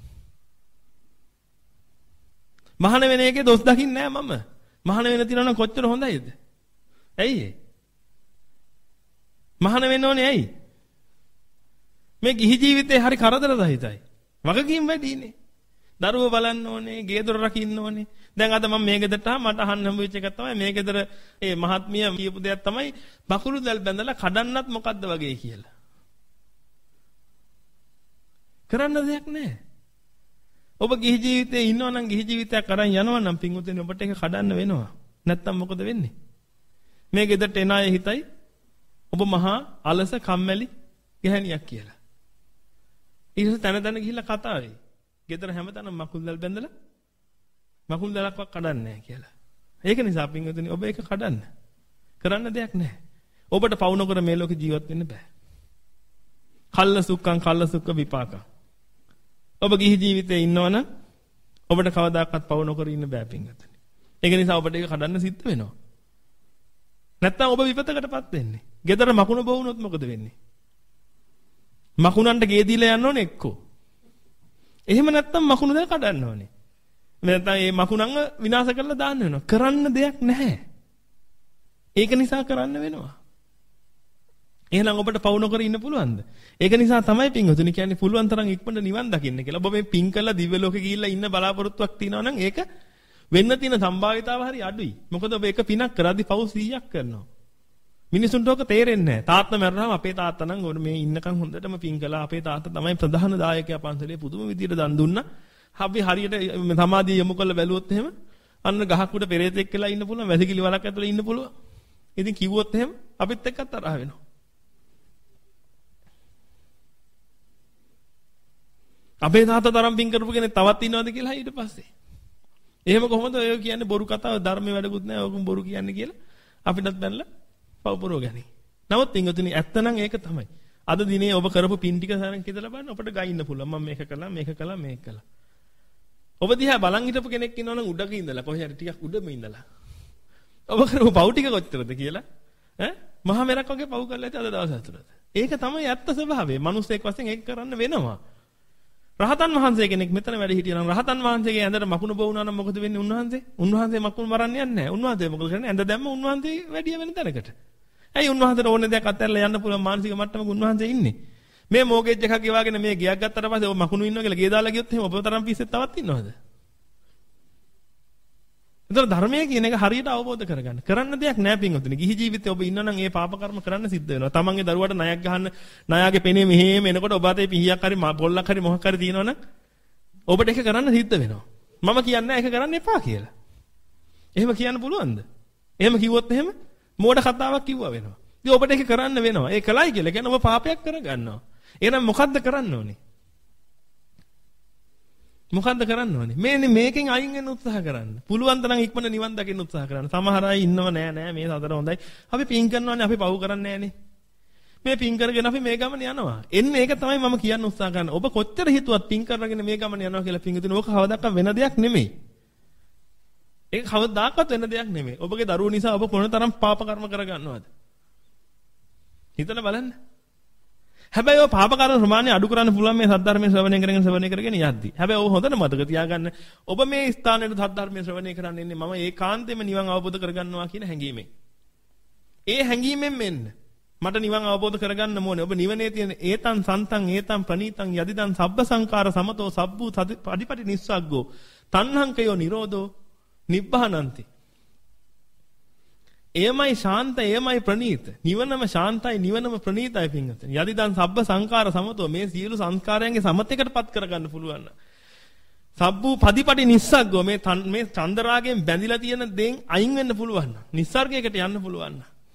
මහාන වෙන එකේ දොස් දකින්නේ නැහැ මම. මහාන වෙන තියනවා නම් කොච්චර හොඳයිද? ඇයි ඒ? මහාන වෙන්න ඕනේ ඇයි? මේ ගිහි ජීවිතේ හරි කරදර සහිතයි. වගකීම් වැඩිනේ. දරුවෝ බලන්න ඕනේ, ගේ දොර රකින්න ඕනේ. දැන් අද මම මේ ගෙදරට ආ මට අහන්න හම්බ වෙච්ච එකක් තමයි මේ ගෙදර ඒ මහත්මිය කියපු දෙයක් තමයි බකුරු දැල් බැඳලා කඩන්නත් මොකද්ද වගේ කියලා. කරන්න දෙයක් නැහැ. ඔබ ගිහි ජීවිතේ ඉන්නවා නම් ගිහි ජීවිතයක් අරන් යනවා නම් පින්වතුනි ඔබට ඒක කඩන්න වෙනවා. නැත්තම් මොකද වෙන්නේ? මේ ගෙදරට එන අය හිතයි ඔබ මහා අලස කම්මැලි ගැහණියක් කියලා. ඊට තන තන ගිහිල්ලා කතා වෙයි. ගෙදර හැමතැනම මකුල් දැල් බැඳලා මකුල් දැලක්වත් කඩන්නේ නැහැ කියලා. ඒක නිසා පින්වතුනි ඔබ ඒක කඩන්න. කරන්න දෙයක් නැහැ. ඔබට පවු නොකර මේ ලෝකේ ජීවත් වෙන්න බෑ. කල්ල සුක්ඛං කල්ල සුක්ඛ විපාකං. ඔබ ගිහි ජීවිතේ ඉන්නවනම් ඔබට කවදාකවත් පවු නොකර ඉන්න බෑ පින්වතුනි. ඒක නිසා ඔබට ඒක කඩන්න සිද්ධ වෙනවා. නැත්තම් ඔබ විපතකටපත් වෙන්නේ. ගෙදර මකුණ බොවුනොත් මොකද වෙන්නේ? මකුණන්ට ගේ දීලා යන්න ඕනේ එක්කෝ. එහෙම නැත්තම් මකුණ දැල් කඩන්න ඕනේ. නැත්තම් මේ මකුණන්ව විනාශ කරලා දාන්න වෙනවා. කරන්න දෙයක් නැහැ. ඒක නිසා කරන්න වෙනවා. එහෙනම් ඔබට පවු නොකර ඉන්න පුළුවන්ද? ඒක නිසා තමයි පින්වතුනි කියන්නේ පුළුවන් තරම් ඉක්මනට නිවන් දකින්න කියලා. ඔබ මේ පින් කළා දිව්‍ය ලෝකෙ ගිහිල්ලා ඉන්න බලාපොරොත්තුවක් තියෙනවා නම් ඒක වෙන්න තියෙන සම්භාවිතාව හරි අඩුයි. මොකද ඔබ එක පිනක් කරද්දි පව් සීයක් කරනවා. මිනිසුන්ට ඔක තේරෙන්නේ නැහැ. තාත්තා මැරුණාම අපේ තාත්තා නම් ඕන මේ ඉන්නකම් හොඳටම පින් කළා. අපේ තාත්තා තමයි ප්‍රධාන දායකයා පන්සලේ පුදුම විදියට දන් දුන්නා. අපි හරියට සමාධිය යොමු කරලා බැලුවොත් එහෙම අන්න ගහක් උඩ පෙරේතෙක් කියලා ඉන්න පුළුවන්. වැසිකිලි වලක් ඇතුලේ ඉන්න පුළුවන්. ඉතින් කිව්වොත් එහෙම අපිත් එක්කත් තරහ වෙනවා. අපේ තාත්තා තරම් පින් කරපු කෙනෙක් තවත් ඉන්නවද කියලා ඊට පස්සේ. එහෙම කොහොමද ඔය කියන්නේ බොරු කතාව ධර්මයේ වැඩකුත් නැහැ. ඔකම බොරු කියන්නේ කියලා අපිටත් බැලලා පවපුරව ගනි. නමුත් පින්වතුනි ඇත්තනම් ඒක තමයි. අද දිනේ ඔබ කරපු පින් ටික සරන් කියලා බලන්න ඔබට ගයින්න පුළුවන්. මම මේක කළා මේක කළා මේක කළා. ඔබ දිහා බලන් හිටපු කෙනෙක් ඉන්නවනම් උඩක ඉඳලා කොහේ හරි ටිකක් උඩම ඉඳලා. ඔබ කරපු පව් ටික කොච්චරද කියලා ඈ මහා මෙරක් වගේ පව් කරලා ඇති අද දවස් හතරට. ඒක තමයි ඇත්ත ස්වභාවය. මිනිස්සෙක් වශයෙන් ඒක කරන්න වෙනවා. රහතන් වහන්සේ කෙනෙක් මෙතන වැඩ හිටියා නම් රහතන් වහන්සේගේ ඇඳට මකුණු බවුනා නම් මොකද වෙන්නේ උන්වහන්සේ? උන්වහන්සේ මකුණු මරන්න යන්නේ නැහැ. උන්වහන්සේ මොකද කරන්නේ? ඇඳ දැම්ම උන්වහන්සේ වැඩි වෙන තැනකට. ඇයි උන්වහන්සේට ඕනේ දෙයක් අත්හැරලා යන්න පුළුවන් මානසික මට්ටමක උන්වහන්සේ ඉන්නේ? මේ මෝගේජ් එකක් ගෙවාගෙන මේ ගියක් ගත්තට පස්සේ ඔබ මකුණු ඉන්නවා කියලා ගේ දාලා ගියොත් එහෙම ඔබ තරම් පිස්සෙත් තවත් ඉන්නවද? ඒතර ධර්මයේ කියන එක හරියට අවබෝධ කරගන්න. කරන්න දෙයක් නැහැ පින්වතුනි. ගිහි ජීවිතේ ඔබ ඉන්නවා නම් ඒ පාප කර්ම කරන්න සිද්ධ වෙනවා. තමන්ගේ දරුවාට ණයක් ගහන්න ණයාගේ පෙනේ මෙහෙම එනකොට ඔබ අතේ පිහියක් හරි පොල්ලක් හරි මොකක් හරි තියෙනවනම් ඔබට ඒක කරන්න සිද්ධ වෙනවා. මම කියන්නේ ඒක කරන්න එපා කියලා. එහෙම කියන්න පුළුවන්ද? එහෙම කිව්වොත් එහෙම මෝඩ කතාවක් කිව්වා වෙනවා. ඉතින් ඔබට ඒක කරන්න වෙනවා. ඒ කලයි කියලා කියන්නේ ඔබ පාපයක් කරගන්නවා. එහෙනම් මොකද්ද කරන්න ඕනේ? මොකද්ද කරන්න ඕනේ? මේ මේකෙන් අයින් වෙන්න උත්සාහ කරන්න. පුළුවන් තරම් ඉක්මනට නිවන් දකින්න උත්සාහ කරන්න. සමහර අය ඉන්නව නෑ නෑ මේ සතර හොඳයි. අපි පින් කරනවානේ අපි පව් කරන්නේ නෑනේ. මේ පින් කරගෙන අපි මේ ගමන යනවා. එන්නේ ඒක තමයි මම කියන්න උත්සාහ කරන්නේ. ඔබ කොච්චර හිතුවත් පින් කරගෙන මේ ගමන යනවා කියලා පින්විතුනේ ඕක කවදාවත් වෙන දෙයක් නෙමෙයි. ඒක කවදාකවත් වෙන දෙයක් නෙමෙයි. ඔබගේ දරුවෝ නිසා ඔබ කොන තරම් පාප කර්ම කරගන්නවද? හිතලා බලන්න. හැබැයි ඔය පාප කර්ම ප්‍රමාණය අඩු කරන්න පුළුවන් මේ සද්ධර්මයේ ශ්‍රවණය කරගෙන ශ්‍රවණය කරගෙන යද්දි. හැබැයි ඔබ හොඳට මතක තියාගන්න ඔබ මේ ස්ථානයේ සද්ධර්මයේ ශ්‍රවණය කරන්න ඉන්නේ මම ඒකාන්තයෙන්ම නිවන් අවබෝධ කරගන්නවා කියන හැඟීමෙන්. ඒ හැඟීමෙන් මෙන්න මට නිවන් අවබෝධ කරගන්න ඕනේ. ඔබ නිවනේ තියෙන ඒතං සන්තං ඒතං ප්‍රණීතං යදිදං සබ්බ සංකාර සමතෝ සබ්බූ පටිපටි නිස්සග්ගෝ තණ්හංකයෝ නිරෝධෝ නිබ්බානන්ති. එයමයි ශාන්ත එයමයි ප්‍රණීත. නිවනම ශාන්තයි නිවනම ප්‍රණීතයි පින්වතුනි. යදිදං සබ්බ සංකාර සමතෝ මේ සියලු සංස්කාරයන්ගේ සමතයකටපත් කරගන්න පුළුවන්. සබ්බූ පටිපටි නිස්සග්ගෝ මේ මේ චන්දරාගයෙන් බැඳිලා තියෙන දේන් අයින් වෙන්න පුළුවන්. නිස්සර්ගයකට යන්න පුළුවන්.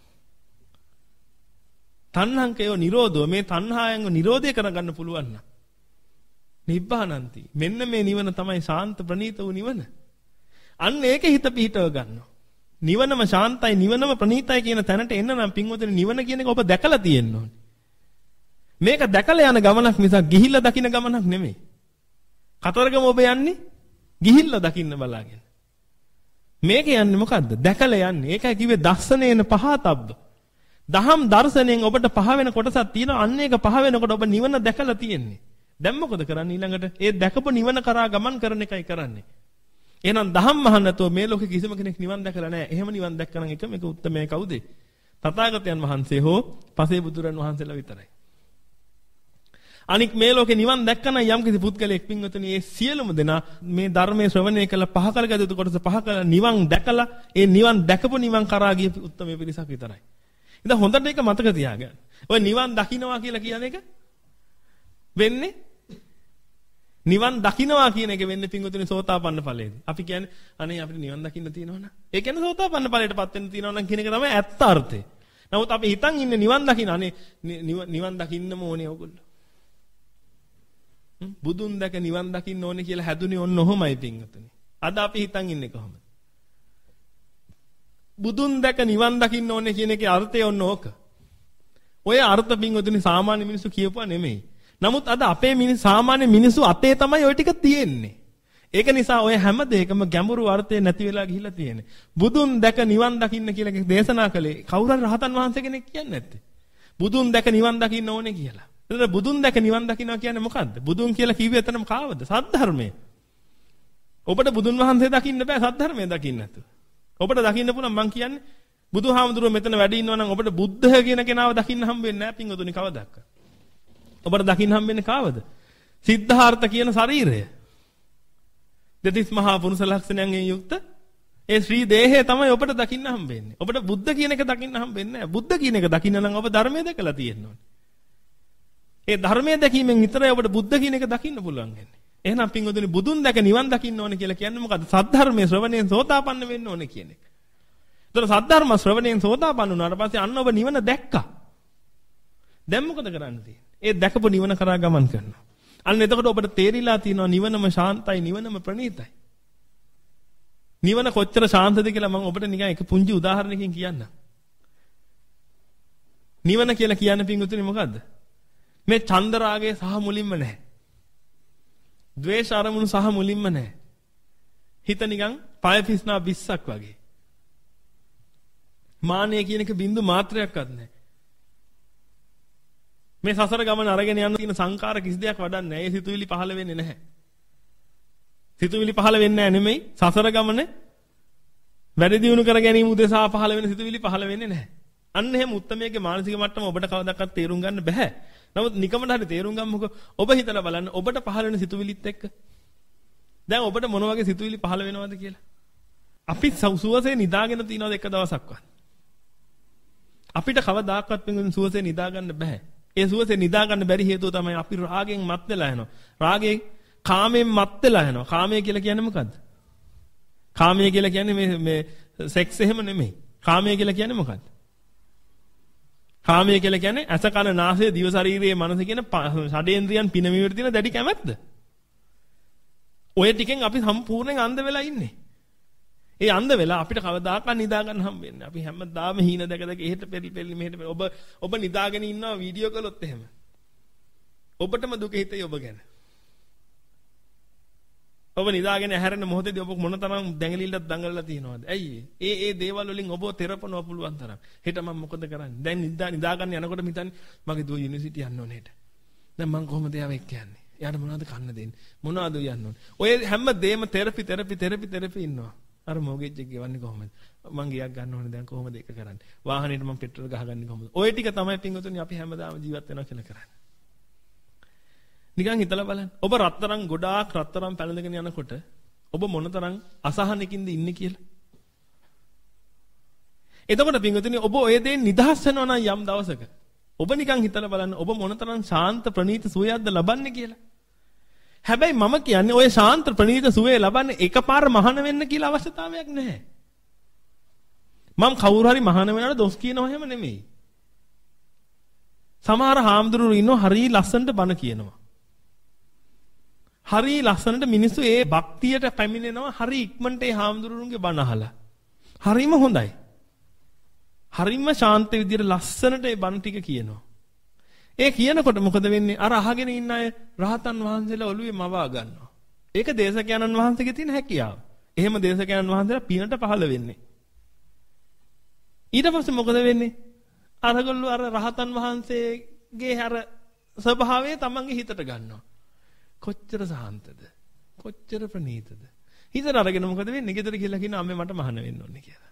තණ්හංකයෝ නිරෝධෝ මේ තණ්හායන්ව නිරෝධය කරගන්න පුළුවන්. නිබ්බානන්ති. මෙන්න මේ නිවන තමයි ශාන්ත ප්‍රණීත වූ නිවන. අන්න ඒක හිත පිහිටව ගන්නවා. නිවනම ශාන්තයි නිවනම ප්‍රණීතයි කියන තැනට එන්න නම් පින්වතුනි නිවන කියන එක ඔබ දැකලා තියෙන්න ඕනේ. මේක දැකලා යන ගමනක් මිසක් ගිහිල්ලා දකින්න ගමනක් නෙමෙයි. කතරගම ඔබ යන්නේ ගිහිල්ලා දකින්න බලාගෙන. මේක යන්නේ මොකද්ද? දැකලා යන්නේ. ඒකයි කිව්වේ දස්සනේන පහතබ්බ. දහම් දර්ශනයෙන් ඔබට පහ වෙන කොටසක් තියෙනවා. අන්න ඒක පහ වෙනකොට ඔබ නිවන දැකලා තියෙන්නේ. දැන් මොකද කරන්නේ ඊළඟට? ඒ දැකපු නිවන කරා ගමන් කරන එකයි කරන්නේ. එහෙනම් දහම් මහන්න නැතුව මේ ලෝකේ කිසිම කෙනෙක් නිවන් දැකලා නැහැ. එහෙම නිවන් දැක්කනම් එක මේක උත්තරමයි කවුද? තථාගතයන් වහන්සේ හෝ පසේ බුදුරන් වහන්සේලා විතරයි. අනික මේ ලෝකේ නිවන් දැක්කනම් යම් කිසි පුද්ගලයෙක් පින්වතුනි ඒ සියලුම දෙනා මේ ධර්මයේ ශ්‍රවණය කළ පහ කළ ගත කොටස පහ කළ නිවන් දැකලා ඒ නිවන් දැකපු නිවන් කරා ගිය උත්තරමේ පිරිසක් විතරයි. ඉතින් හොඳට ඒක මතක තියාගන්න. ඔය නිවන් දකින්නවා කියලා කියන එක වෙන්නේ නිවන් දකින්නවා කියන එක වෙන්නේ පින්වතුනි සෝතාපන්න ඵලයේදී. අපි කියන්නේ අනේ අපිට නිවන් දකින්න තියෙනවනේ. ඒ කියන්නේ සෝතාපන්න ඵලයටපත් වෙන්න තියෙනවා නම් කියන එක තමයි ඇත්ත අර්ථය. නමුත් අපි හිතන් ඉන්නේ නිවන් දකින්න අනේ නිවන් දකින්නම ඕනේ ඕගොල්ලෝ. බුදුන් දැක නිවන් දකින්න ඕනේ කියලා හැදුනේ ඔන්න ඔහොමයි පින්වතුනි. අද අපි හිතන් ඉන්නේ කොහොමද? බුදුන් දැක නිවන් දකින්න ඕනේ කියන එකේ අර්ථය ඔන්න ඕක. ඔය අර්ථ පින්වතුනි සාමාන්‍ය මිනිස්සු කියපුවා නෙමෙයි. නමුත් අද අපේ මිනිස් සාමාන්‍ය මිනිස්සු අතේ තමයි ওই ටික තියෙන්නේ. ඒක නිසා ඔය හැම දෙයකම ගැඹුරු අර්ථය නැති වෙලා ගිහිල්ලා තියෙන්නේ. බුදුන් දැක නිවන් දකින්න කියලා දේශනා කළේ කවුරු හරි රහතන් වහන්සේ කෙනෙක් කියන්නේ නැත්තේ. බුදුන් දැක නිවන් දකින්න ඕනේ කියලා. එතන බුදුන් දැක නිවන් දකින්නවා කියන්නේ මොකද්ද? බුදුන් කියලා කිව්වේ එතනම කාවද? සද්ධර්මය. ඔබට බුදුන් වහන්සේ දකින්න බෑ සද්ධර්මය දකින්න නැතුව. ඔබට දකින්න පුළුවන් මං කියන්නේ බුදුහාමුදුරුවෝ මෙතන වැඩ ඉන්නවා නම් ඔබට බුද්ධහ කියන කෙනාව දකින්න හම්බ වෙන්නේ නැහැ පින්වතුනි කවදාවත්. ඔබට දකින්න හම්බ වෙන්නේ කාවද? සිද්ධාර්ථ කියන ශරීරය. දෙතිස් මහා පුරුෂ ලක්ෂණයන්ගෙන් යුක්ත ඒ ශ්‍රී දේහය තමයි ඔබට දකින්න හම්බ වෙන්නේ. ඔබට බුද්ධ කියන එක දකින්න හම්බ වෙන්නේ නැහැ. බුද්ධ කියන එක දකින්න නම් ඔබ ධර්මයේ දැකලා තියෙන්න ඕනේ. ඒ ධර්මයේ දැකීමෙන් විතරයි ඔබට බුද්ධ කියන එක දකින්න පුළුවන් වෙන්නේ. එහෙනම් පින්වතුනි බුදුන් දැක නිවන් දකින්න ඕනේ කියලා කියන්නේ මොකද්ද? සද්ධර්මයේ ශ්‍රවණයෙන් සෝතාපන්න වෙන්න ඕනේ කියන එක. ඒතර සද්ධර්ම ශ්‍රවණයෙන් සෝතාපන්න වුණාට පස්සේ අන්න ඔබ නිවන දැක්කා. දැන් මොකද කරන්න තියෙන්නේ? ඒ දැකපු නිවන කරා ගමන් කරනවා. අන්න එතකොට ඔබට තේරිලා තියෙනවා නිවනම ශාන්තයි නිවනම ප්‍රණීතයි. නිවන කොච්චර ශාන්තද කියලා මම ඔබට නිකන් එක පුංචි උදාහරණයකින් කියන්නම්. නිවන කියලා කියන්නේ පින්වතුනි මොකද්ද? මේ චන්දරාගය සහ මුලින්ම නැහැ. ද්වේෂ අරමුණු සහ මුලින්ම නැහැ. හිත නිකන් පය පිස්නා විස්සක් වගේ. මාන්නය කියන එක බින්දු මාත්‍රයක්වත් නැහැ. මේ සසර ගමන අරගෙන යන තියෙන සංකාර කිසි දෙයක් වඩන්නේ නැහැ. ඒ සිතුවිලි පහළ වෙන්නේ නැහැ. සිතුවිලි පහළ වෙන්නේ නැහැ නෙමෙයි. සසර ගමන වැඩි දියුණු කර ගැනීම උදෙසා පහළ වෙන සිතුවිලි පහළ වෙන්නේ නැහැ. අන්න එහෙම උත්තරමයේ මානසික මට්ටම ඔබට කවදාවත් තේරුම් ගන්න බෑ. නමුත් නිකමට හරි තේරුම් ගන්නකො ඔබ හිතලා බලන්න ඔබට පහළ වෙන සිතුවිලිත් එක්ක. දැන් ඔබට මොන වගේ සිතුවිලි පහළ වෙනවද කියලා. අපි සුවසේ නිදාගෙන තියනවද එක දවසක්වත්? අපිට කවදාකවත් පින්ගුන් සුවසේ නිදා ගන්න බෑ. ඒ සුවසේ නිදා ගන්න බැරි හේතුව තමයි අපි රාගෙන් මත් වෙලා යනවා. රාගයෙන් කාමයෙන් මත් වෙලා යනවා. කාමය කියලා කියන්නේ මොකද්ද? කාමය කියලා කියන්නේ මේ මේ සෙක්ස් එහෙම නෙමෙයි. කාමය කියලා කියන්නේ මොකද්ද? කාමය කියලා කියන්නේ ඇස කන නාසය දිව ශරීරයේ මනස කියන ෂඩේන්ද්‍රයන් පිනවීමට තියෙන දැඩි කැමැත්ත. ඔය ටිකෙන් අපි සම්පූර්ණයෙන් අන්ධ වෙලා ඉන්නේ. ඒ අන්ධ වෙලා අපිට කවදාකවත් නිදා ගන්න හම්බ වෙන්නේ. අපි හැමදාම හීන දැක දැක එහෙට පෙරි පෙරි මෙහෙට ඔබ ඔබ නිදාගෙන ඉන්නවා වීඩියෝ කළොත් එහෙම. ඔබටම දුක හිතේ ඔබ ගැන. ඔබ නිදාගෙන ඇහැරෙන මොහොතේදී ඔබ මොන තරම් දැඟලිල්ලක් දඟලලා තියෙනවද? ඇයි ඒ ඒ දේවල් වලින් ඔබව තෙරපනවා පුළුවන් තරම්. හෙට මම මොකද කරන්නේ? දැන් නිදා නිදා ගන්න යනකොට හිතන්නේ මගේ දුව යුනිවර්සිටි යන්න ඕනේ හෙට. දැන් මම කොහොමද යාව එක්ක යන්නේ? එයාට මොනවද කන්න දෙන්නේ? මොනවද යන්න ඕනේ? ඔය හැම දෙයක්ම තෙරපි තෙරපි තෙරපි තෙරපි ඉන්නවා. අර මොගේජ් එක ගෙවන්නේ කොහොමද? මං ගියක් ගන්න ඕනේ දැන් කොහොමද ඒක කරන්නේ? වාහනේට මම පෙට්‍රල් ගහගන්නේ කොහොමද? ඔය ටික තමයි පින්වතුනි අපි හැමදාම ජීවත් වෙනවා කියලා කරන්නේ. නිකන් හිතලා බලන්න. ඔබ රත්තරන් ගොඩාක් රත්තරන් පැනලගෙන යනකොට ඔබ මොනතරම් අසහනකින්ද ඉන්නේ කියලා. එතකොට පින්වතුනි ඔබ ඔය දේ නිදහස් වෙනවා නම් යම් දවසක ඔබ නිකන් හිතලා බලන්න ඔබ මොනතරම් ශාන්ත ප්‍රණීත සුවයක්ද ලබන්නේ කියලා. හැබැයි මම කියන්නේ ඔය ශාන්ත ප්‍රණීත සුවේ ලබන්නේ එකපාර මහාන වෙන්න කියලා අවශ්‍යතාවයක් නැහැ. මම කවුරු හරි මහාන වෙනාට දොස් කියනවා එහෙම නෙමෙයි. සමහර හාමුදුරුවෝ ඉන්නෝ හරිය ලස්සනට බණ කියනවා. හරිය ලස්සනට මිනිස්සු ඒ භක්තියට පැමිණෙනවා හරිය ඉක්මනට ඒ හාමුදුරුවන්ගේ බණ අහලා. හරියම හොඳයි. හරියම ශාන්ත විදියට ලස්සනට ඒ බණ ටික කියනවා. ඒ කියනකොට මොකද වෙන්නේ? අර අහගෙන ඉන්න අය රහතන් වහන්සේලා ඔළුවේ මවා ගන්නවා. ඒක දේශකයන්න් වහන්සේගේ තියෙන හැකියාව. එහෙම දේශකයන්න් වහන්සේලා පිනට පහළ වෙන්නේ. ඊට පස්සේ මොකද වෙන්නේ? අරගොල්ලෝ අර රහතන් වහන්සේගේ අර ස්වභාවය තමන්ගේ හිතට ගන්නවා. කොච්චර සාන්තද? කොච්චර ප්‍රණීතද? හිතට අරගෙන මොකද වෙන්නේ? ගෙදර ගිහලා කියන අම්මේ මට මහාන වෙන්න ඕනේ කියලා.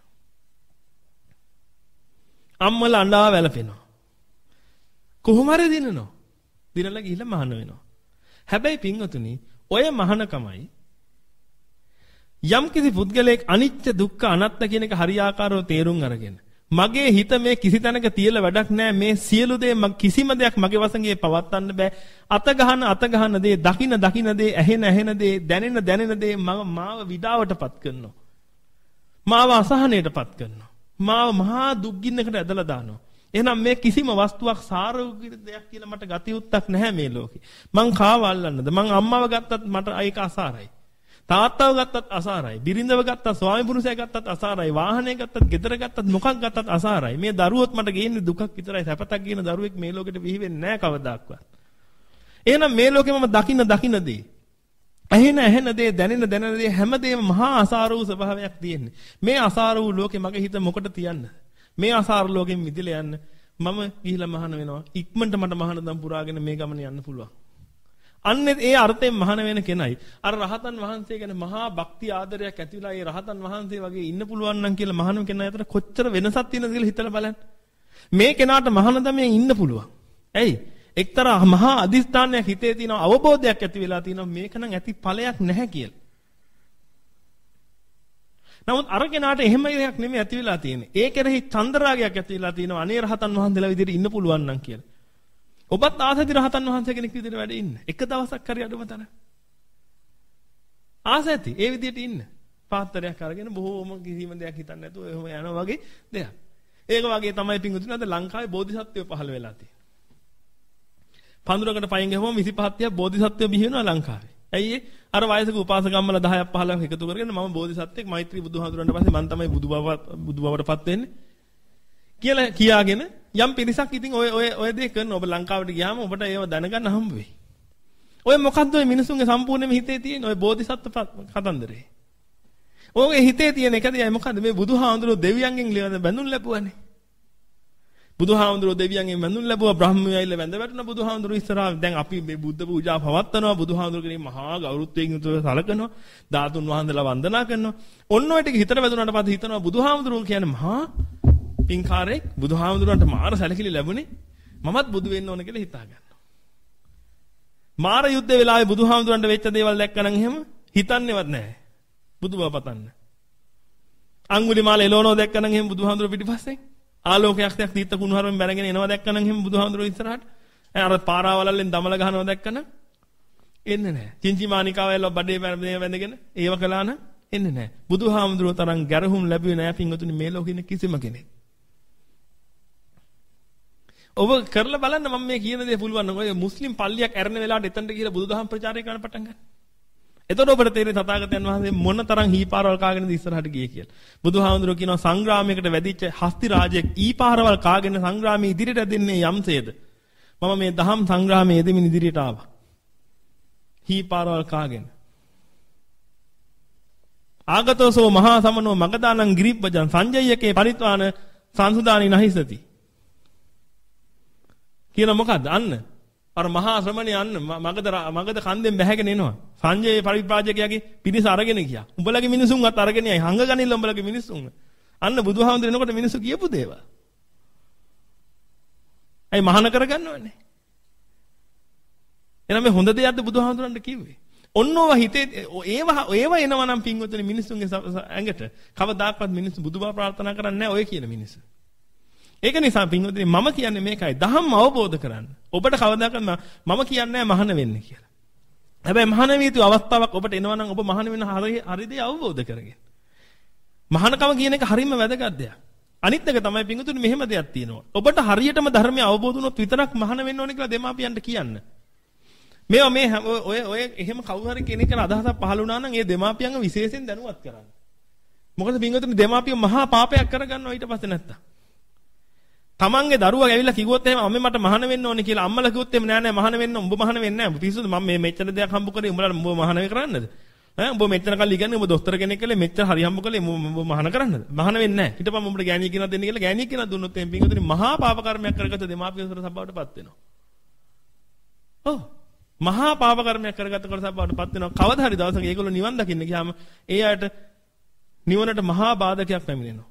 අම්මලා අඬා වැළපෙනවා. කොහොම හරි දිනනවා. දිනලා ගිහලා මහාන වෙනවා. හැබැයි පින්වතුනි, ඔය මහානකමයි යම් කිසි පුද්ගලයෙක් අනිත්‍ය දුක්ඛ අනාත්ම කියන එක හරියාකාරව තේරුම් අරගෙන මගේ හිත මේ කිසි තැනක තියලා වැඩක් නැහැ, මේ සියලු දේ කිසිම දෙයක් මගේ වසඟේ පවත්වන්න බෑ, අත ගහන අත ගහන දේ, දකින දකින දේ, ඇහෙන ඇහෙන දේ, දැනෙන දැනෙන දේ මාව විඩාවටපත් කරනවා, මාව අසහනයටපත් කරනවා, මාව මහා දුක්ගින්නකට ඇදලා දානවා. එහෙනම් මේ කිසිම වස්තුවක් සාරවුගිර දෙයක් කියලා මට ගතියුත්තක් නැහැ මේ ලෝකේ. මං කාව අල්ලන්නද? මං අම්මව ගත්තත් මට ඒක අසාරයි. තාත්තව ගත්තත් අසාරයි. බිරිඳව ගත්තත්, ස්වාමි පුරුෂයා ගත්තත් අසාරයි. වාහනය ගත්තත්, ගෙදර ගත්තත්, මොකක් ගත්තත් අසාරයි. මේ දරුවොත් මට ගේන්නේ දුකක් විතරයි. සැපතක් කියන දරුවෙක් මේ ලෝකෙට බිහි වෙන්නේ නැහැ කවදාක්වත්. එහෙනම් මේ ලෝකෙ මම දකින්න දකින්න දේ, ඇහෙන ඇහෙන දේ, දැනෙන දැනෙන දේ හැමදේම මහා අසාර වූ ස්වභාවයක් තියෙන්නේ. මේ අසාර වූ ලෝකෙ මගේ හිත මොකට තියන්න? මේ අසාර ලෝකෙන් මිදලා යන්න මම ගිහිලා මහාන වෙනවා. ඉක්මනට මට මහාන දම් පුරාගෙන මේ ගමන යන්න පුළුවන්. අන්නේ ඒ අර්ථයෙන් මහාන වෙන කෙනයි අර රහතන් වහන්සේ ගැන මහා භක්ති ආදරයක් ඇතිවලා ඒ රහතන් වහන්සේ වගේ ඉන්න පුළුවන් නම් කියලා මහාන කෙනා අතර කොච්චර වෙනසක් තියෙනවද කියලා හිතලා බලන්න. මේ කෙනාට මහාන දමෙන් ඉන්න පුළුවන්. ඇයි? එක්තරා මහා අදිස්ථානයක් හිතේ තියෙන අවබෝධයක් ඇති වෙලා තියෙනවා මේක නම් ඇති ඵලයක් නැහැ කියලා. නමුත් අර කෙනාට එහෙම එකක් නෙමෙයි ඇති වෙලා තියෙන්නේ. ඒ කෙරෙහි චන්දරාගයක් ඇති වෙලා තියෙනවා. අනේ රහතන් වහන්සේලා විදිහට ඉන්න පුළුවන් නම් කියලා. ඔබත් ආසති රහතන් වහන්සේ කෙනෙක් විදිහට වැඩ ඉන්න. එක දවසක් හරි අඩුම තරම්. ආසති ඒ විදිහට ඉන්න. පාත්‍රයක් අරගෙන බොහෝම කිසිම දෙයක් හිතන්නේ නැතුව එහෙම යනවා වගේ දෙයක්. ඒක වගේ තමයි පිංගුතුනි අද ලංකාවේ බෝධිසත්වයෝ පහළ වෙලා තියෙන්නේ. පඳුරකට පයින් ගහුවම විසිපහක් තියා බෝධිසත්වයෝ බිහි වෙනවා ලංකාවේ. ඇයි ඒ? අර වයසක උපාසකම්මලා දහයක් පහළක් එකතු කරගෙන මම බෝධිසත්වෙක් මෛත්‍රී බුදුහාමුදුරන්ට පස්සේ මම තමයි බුදු බව බුදු බවටපත් වෙන්නේ කියලා කියාගෙන යම් පිරිසක් ඉතින් ඔය ඔය ඔය දේ කරන ඔබ ලංකාවට ගියාම ඔබට ඒව දැනගන්න හම්බ වෙයි. ඔය මොකද්ද ඔය මිනිසුන්ගේ සම්පූර්ණයෙන්ම හිතේ තියෙන ඔය බෝධිසත්ව කතන්දරේ. ඔයගේ හිතේ තියෙන එකද මොකද්ද මේ බුදුහාමුදුරුවෝ දෙවියන්ගෙන් ලියන බඳුන් ලැබුවානේ. බුදුහාමුදුරුවෝ දෙවියන්ගෙන් බඳුන් ලැබුවා බ්‍රහ්මයෝ ඇවිල්ලා වැඳ වැටුණා බුදුහාමුදුරුවෝ ඉස්සරහා. දැන් අපි මේ බුද්ධ පූජා පවත්වනවා බුදුහාමුදුරුවෝ කෙනෙක් මහා ගෞරවයෙන් යුතුව සලකනවා. ධාතුන් වහන්සේලා වන්දනා කරනවා. ඔන්න ඔය ටික හිතට වැදුනාට පස්සේ හිතනවා බුදුහාමුදුරුවෝ කියන්නේ මහා පින්කාරයෙක්, බුදුහාමුදුරන්ට මාර සැලකිලි ලැබුණේ මමත් බුදු වෙන්න ඕන කියලා හිතා ගන්නවා. මාර යුද්ධ වෙලාවේ බුදුහාමුදුරන්ට වෙච්ච දේවල් දැක්කනම් එහෙම හිතන්නේවත් නැහැ. බුදු බව පතන්න. අඟුලිමාල එළවනෝ දැක්කනම් එහෙම බුදුහාමුදුර පිටිපස්සෙන් ආලෝකයක් දැක් දීත්ත කුණුහරුවෙන් බැනගෙන එනවා දැක්කනම් එහෙම බුදුහාමුදුර ඉස්සරහට අර පාරාවලල්ලෙන් දමල ගහනවා දැක්කනම් එන්නේ නැහැ. චින්චිමානිකාවල බඩේ වැඳගෙන ඒව කළා නම් එන්නේ නැහැ. බුදුහාමුදුරුවෝ තරම් ගැරහුම් ලැබුවේ නැහැ පින්වතුනි මේ ලෝකෙ ඉන්න කිසිම කෙනෙක්. ඔබ කරලා බලන්න මම මේ කියන දේ පුළුවන් නම් ඔය මුස්ලිම් පල්ලියක් ඇරෙන වෙලාවට එතනට ගිහලා බුදුදහම ප්‍රචාරය කරන්න පටන් ගන්න. එතකොට ඔබට තේරෙන්නේ තථාගතයන් වහන්සේ මොන තරම් හීපාරවල් කාගෙනද ඉස්සරහට ගියේ කියලා. බුදුහාමුදුරුවෝ කියනවා සංග්‍රාමයකට වැදිච්ච හස්ති රාජයෙක් ඊපාරවල් කාගෙන සංග්‍රාමයේ ඉදිරියට දෙන්නේ යම්සේද. මම මේ දහම් සංග්‍රාමයේ යෙදෙමින් ඉදිරියට ආවා. හීපාරවල් කාගෙන. ආගතෝසෝ මහා සමනෝ මගදානං ගිරිප්පජං සංජය්‍යකේ පරිත්වාන සංසුදානි නහිසති. කියන මොකද්ද? අන්න අර මහා ශ්‍රමණේ අන්න මගද මගද කන්දෙන් බැහැගෙන එනවා. සංජය පරිප්‍රාජකයාගේ පිරිස අරගෙන ගියා. උඹලගේ මිනිසුන්වත් අරගෙන යයි. හංග ගනින්න උඹලගේ මිනිසුන්. අන්න බුදුහාමුදුර එනකොට මිනිස්සු කියපු දේවල්. අයි මහාන කරගන්නවනේ. එහෙනම් මේ හොඳ දෙයක්ද බුදුහාමුදුරන්ට කිව්වේ? ඔන්නෝව හිතේ ඒව ඒව එනවා නම් පින්වතුනි මිනිස්සුන්ගේ ඇඟට කවදාකවත් මිනිස්සු බුදුබව ප්‍රාර්ථනා කරන්නේ නැහැ ඔය කියන මිනිස්සු. ඒක නිසා පින්වතුනි මම කියන්නේ මේකයි ධම්ම අවබෝධ කරගන්න. ඔබට කවදාකවත් මම කියන්නේ නැහැ මහාන වෙන්න කියලා. හැබැයි මහාන වේතු අවස්ථාවක් ඔබට එනවා නම් ඔබ මහාන වෙන හරි හරිද අවබෝධ කරගන්න. මහානකම කියන එක හරියම වැදගත් දෙයක්. අනිත් එක තමයි පින්වතුනි මෙහෙම දෙයක් තියෙනවා. ඔබට හරියටම ධර්මය අවබෝධ වුණොත් විතරක් මහාන වෙන්න ඕනේ කියලා දෙමාපියන්ට කියන්න. මේවා මේ ඔය ඔය එහෙම කවුරු හරි කෙනෙක් කරන අදහසක් පහළ වුණා නම් ඒ දෙමාපියන්ව විශේෂයෙන් දැනුවත් කරන්න. මොකද පින්වතුනි දෙමාපියෝ මහා පාපයක් කරගන්නවා ඊට පස්සේ නැත්තම්. තමන්ගේ දරුවා ඇවිල්ලා කිව්වොත් එහෙම අම්මේ මට මහාන වෙන්න ඕනේ කියලා අම්මලා කිව්වොත් එහෙම නෑ නෑ මහාන වෙන්න උඹ මහාන වෙන්නේ නෑ. පිස්සුද මම මේ මෙච්චර දෙයක් හම්බ කරේ උඹලා උඹ මහාන වෙ කරන්නද? ඈ උඹ මෙච්චර කල් ඉගෙනගෙන උඹ දොස්තර කෙනෙක් කියලා මෙච්චර හරි හම්බ කළේ උඹ මහාන කරන්නද? මහාන වෙන්නේ නැහැ. හිටපම් උඹට ගෑණිය කියනවා දෙන්න කියලා ගෑණිය කියනවා දුන්නොත් එම් පින්වතුනි මහා පාප කර්මයක් කරගත්ත දෙමාපියන්සර සබාවටපත් වෙනවා. ඔව්. මහා පාප කර්මයක් කරගත්ත කොට සබාවටපත් වෙනවා. කවදා හරි දවසක ඒගොල්ලෝ නිවන් දකින්න ගියාම ඒ අයට නිවනට මහා බාධකයක් පැමිණෙනවා.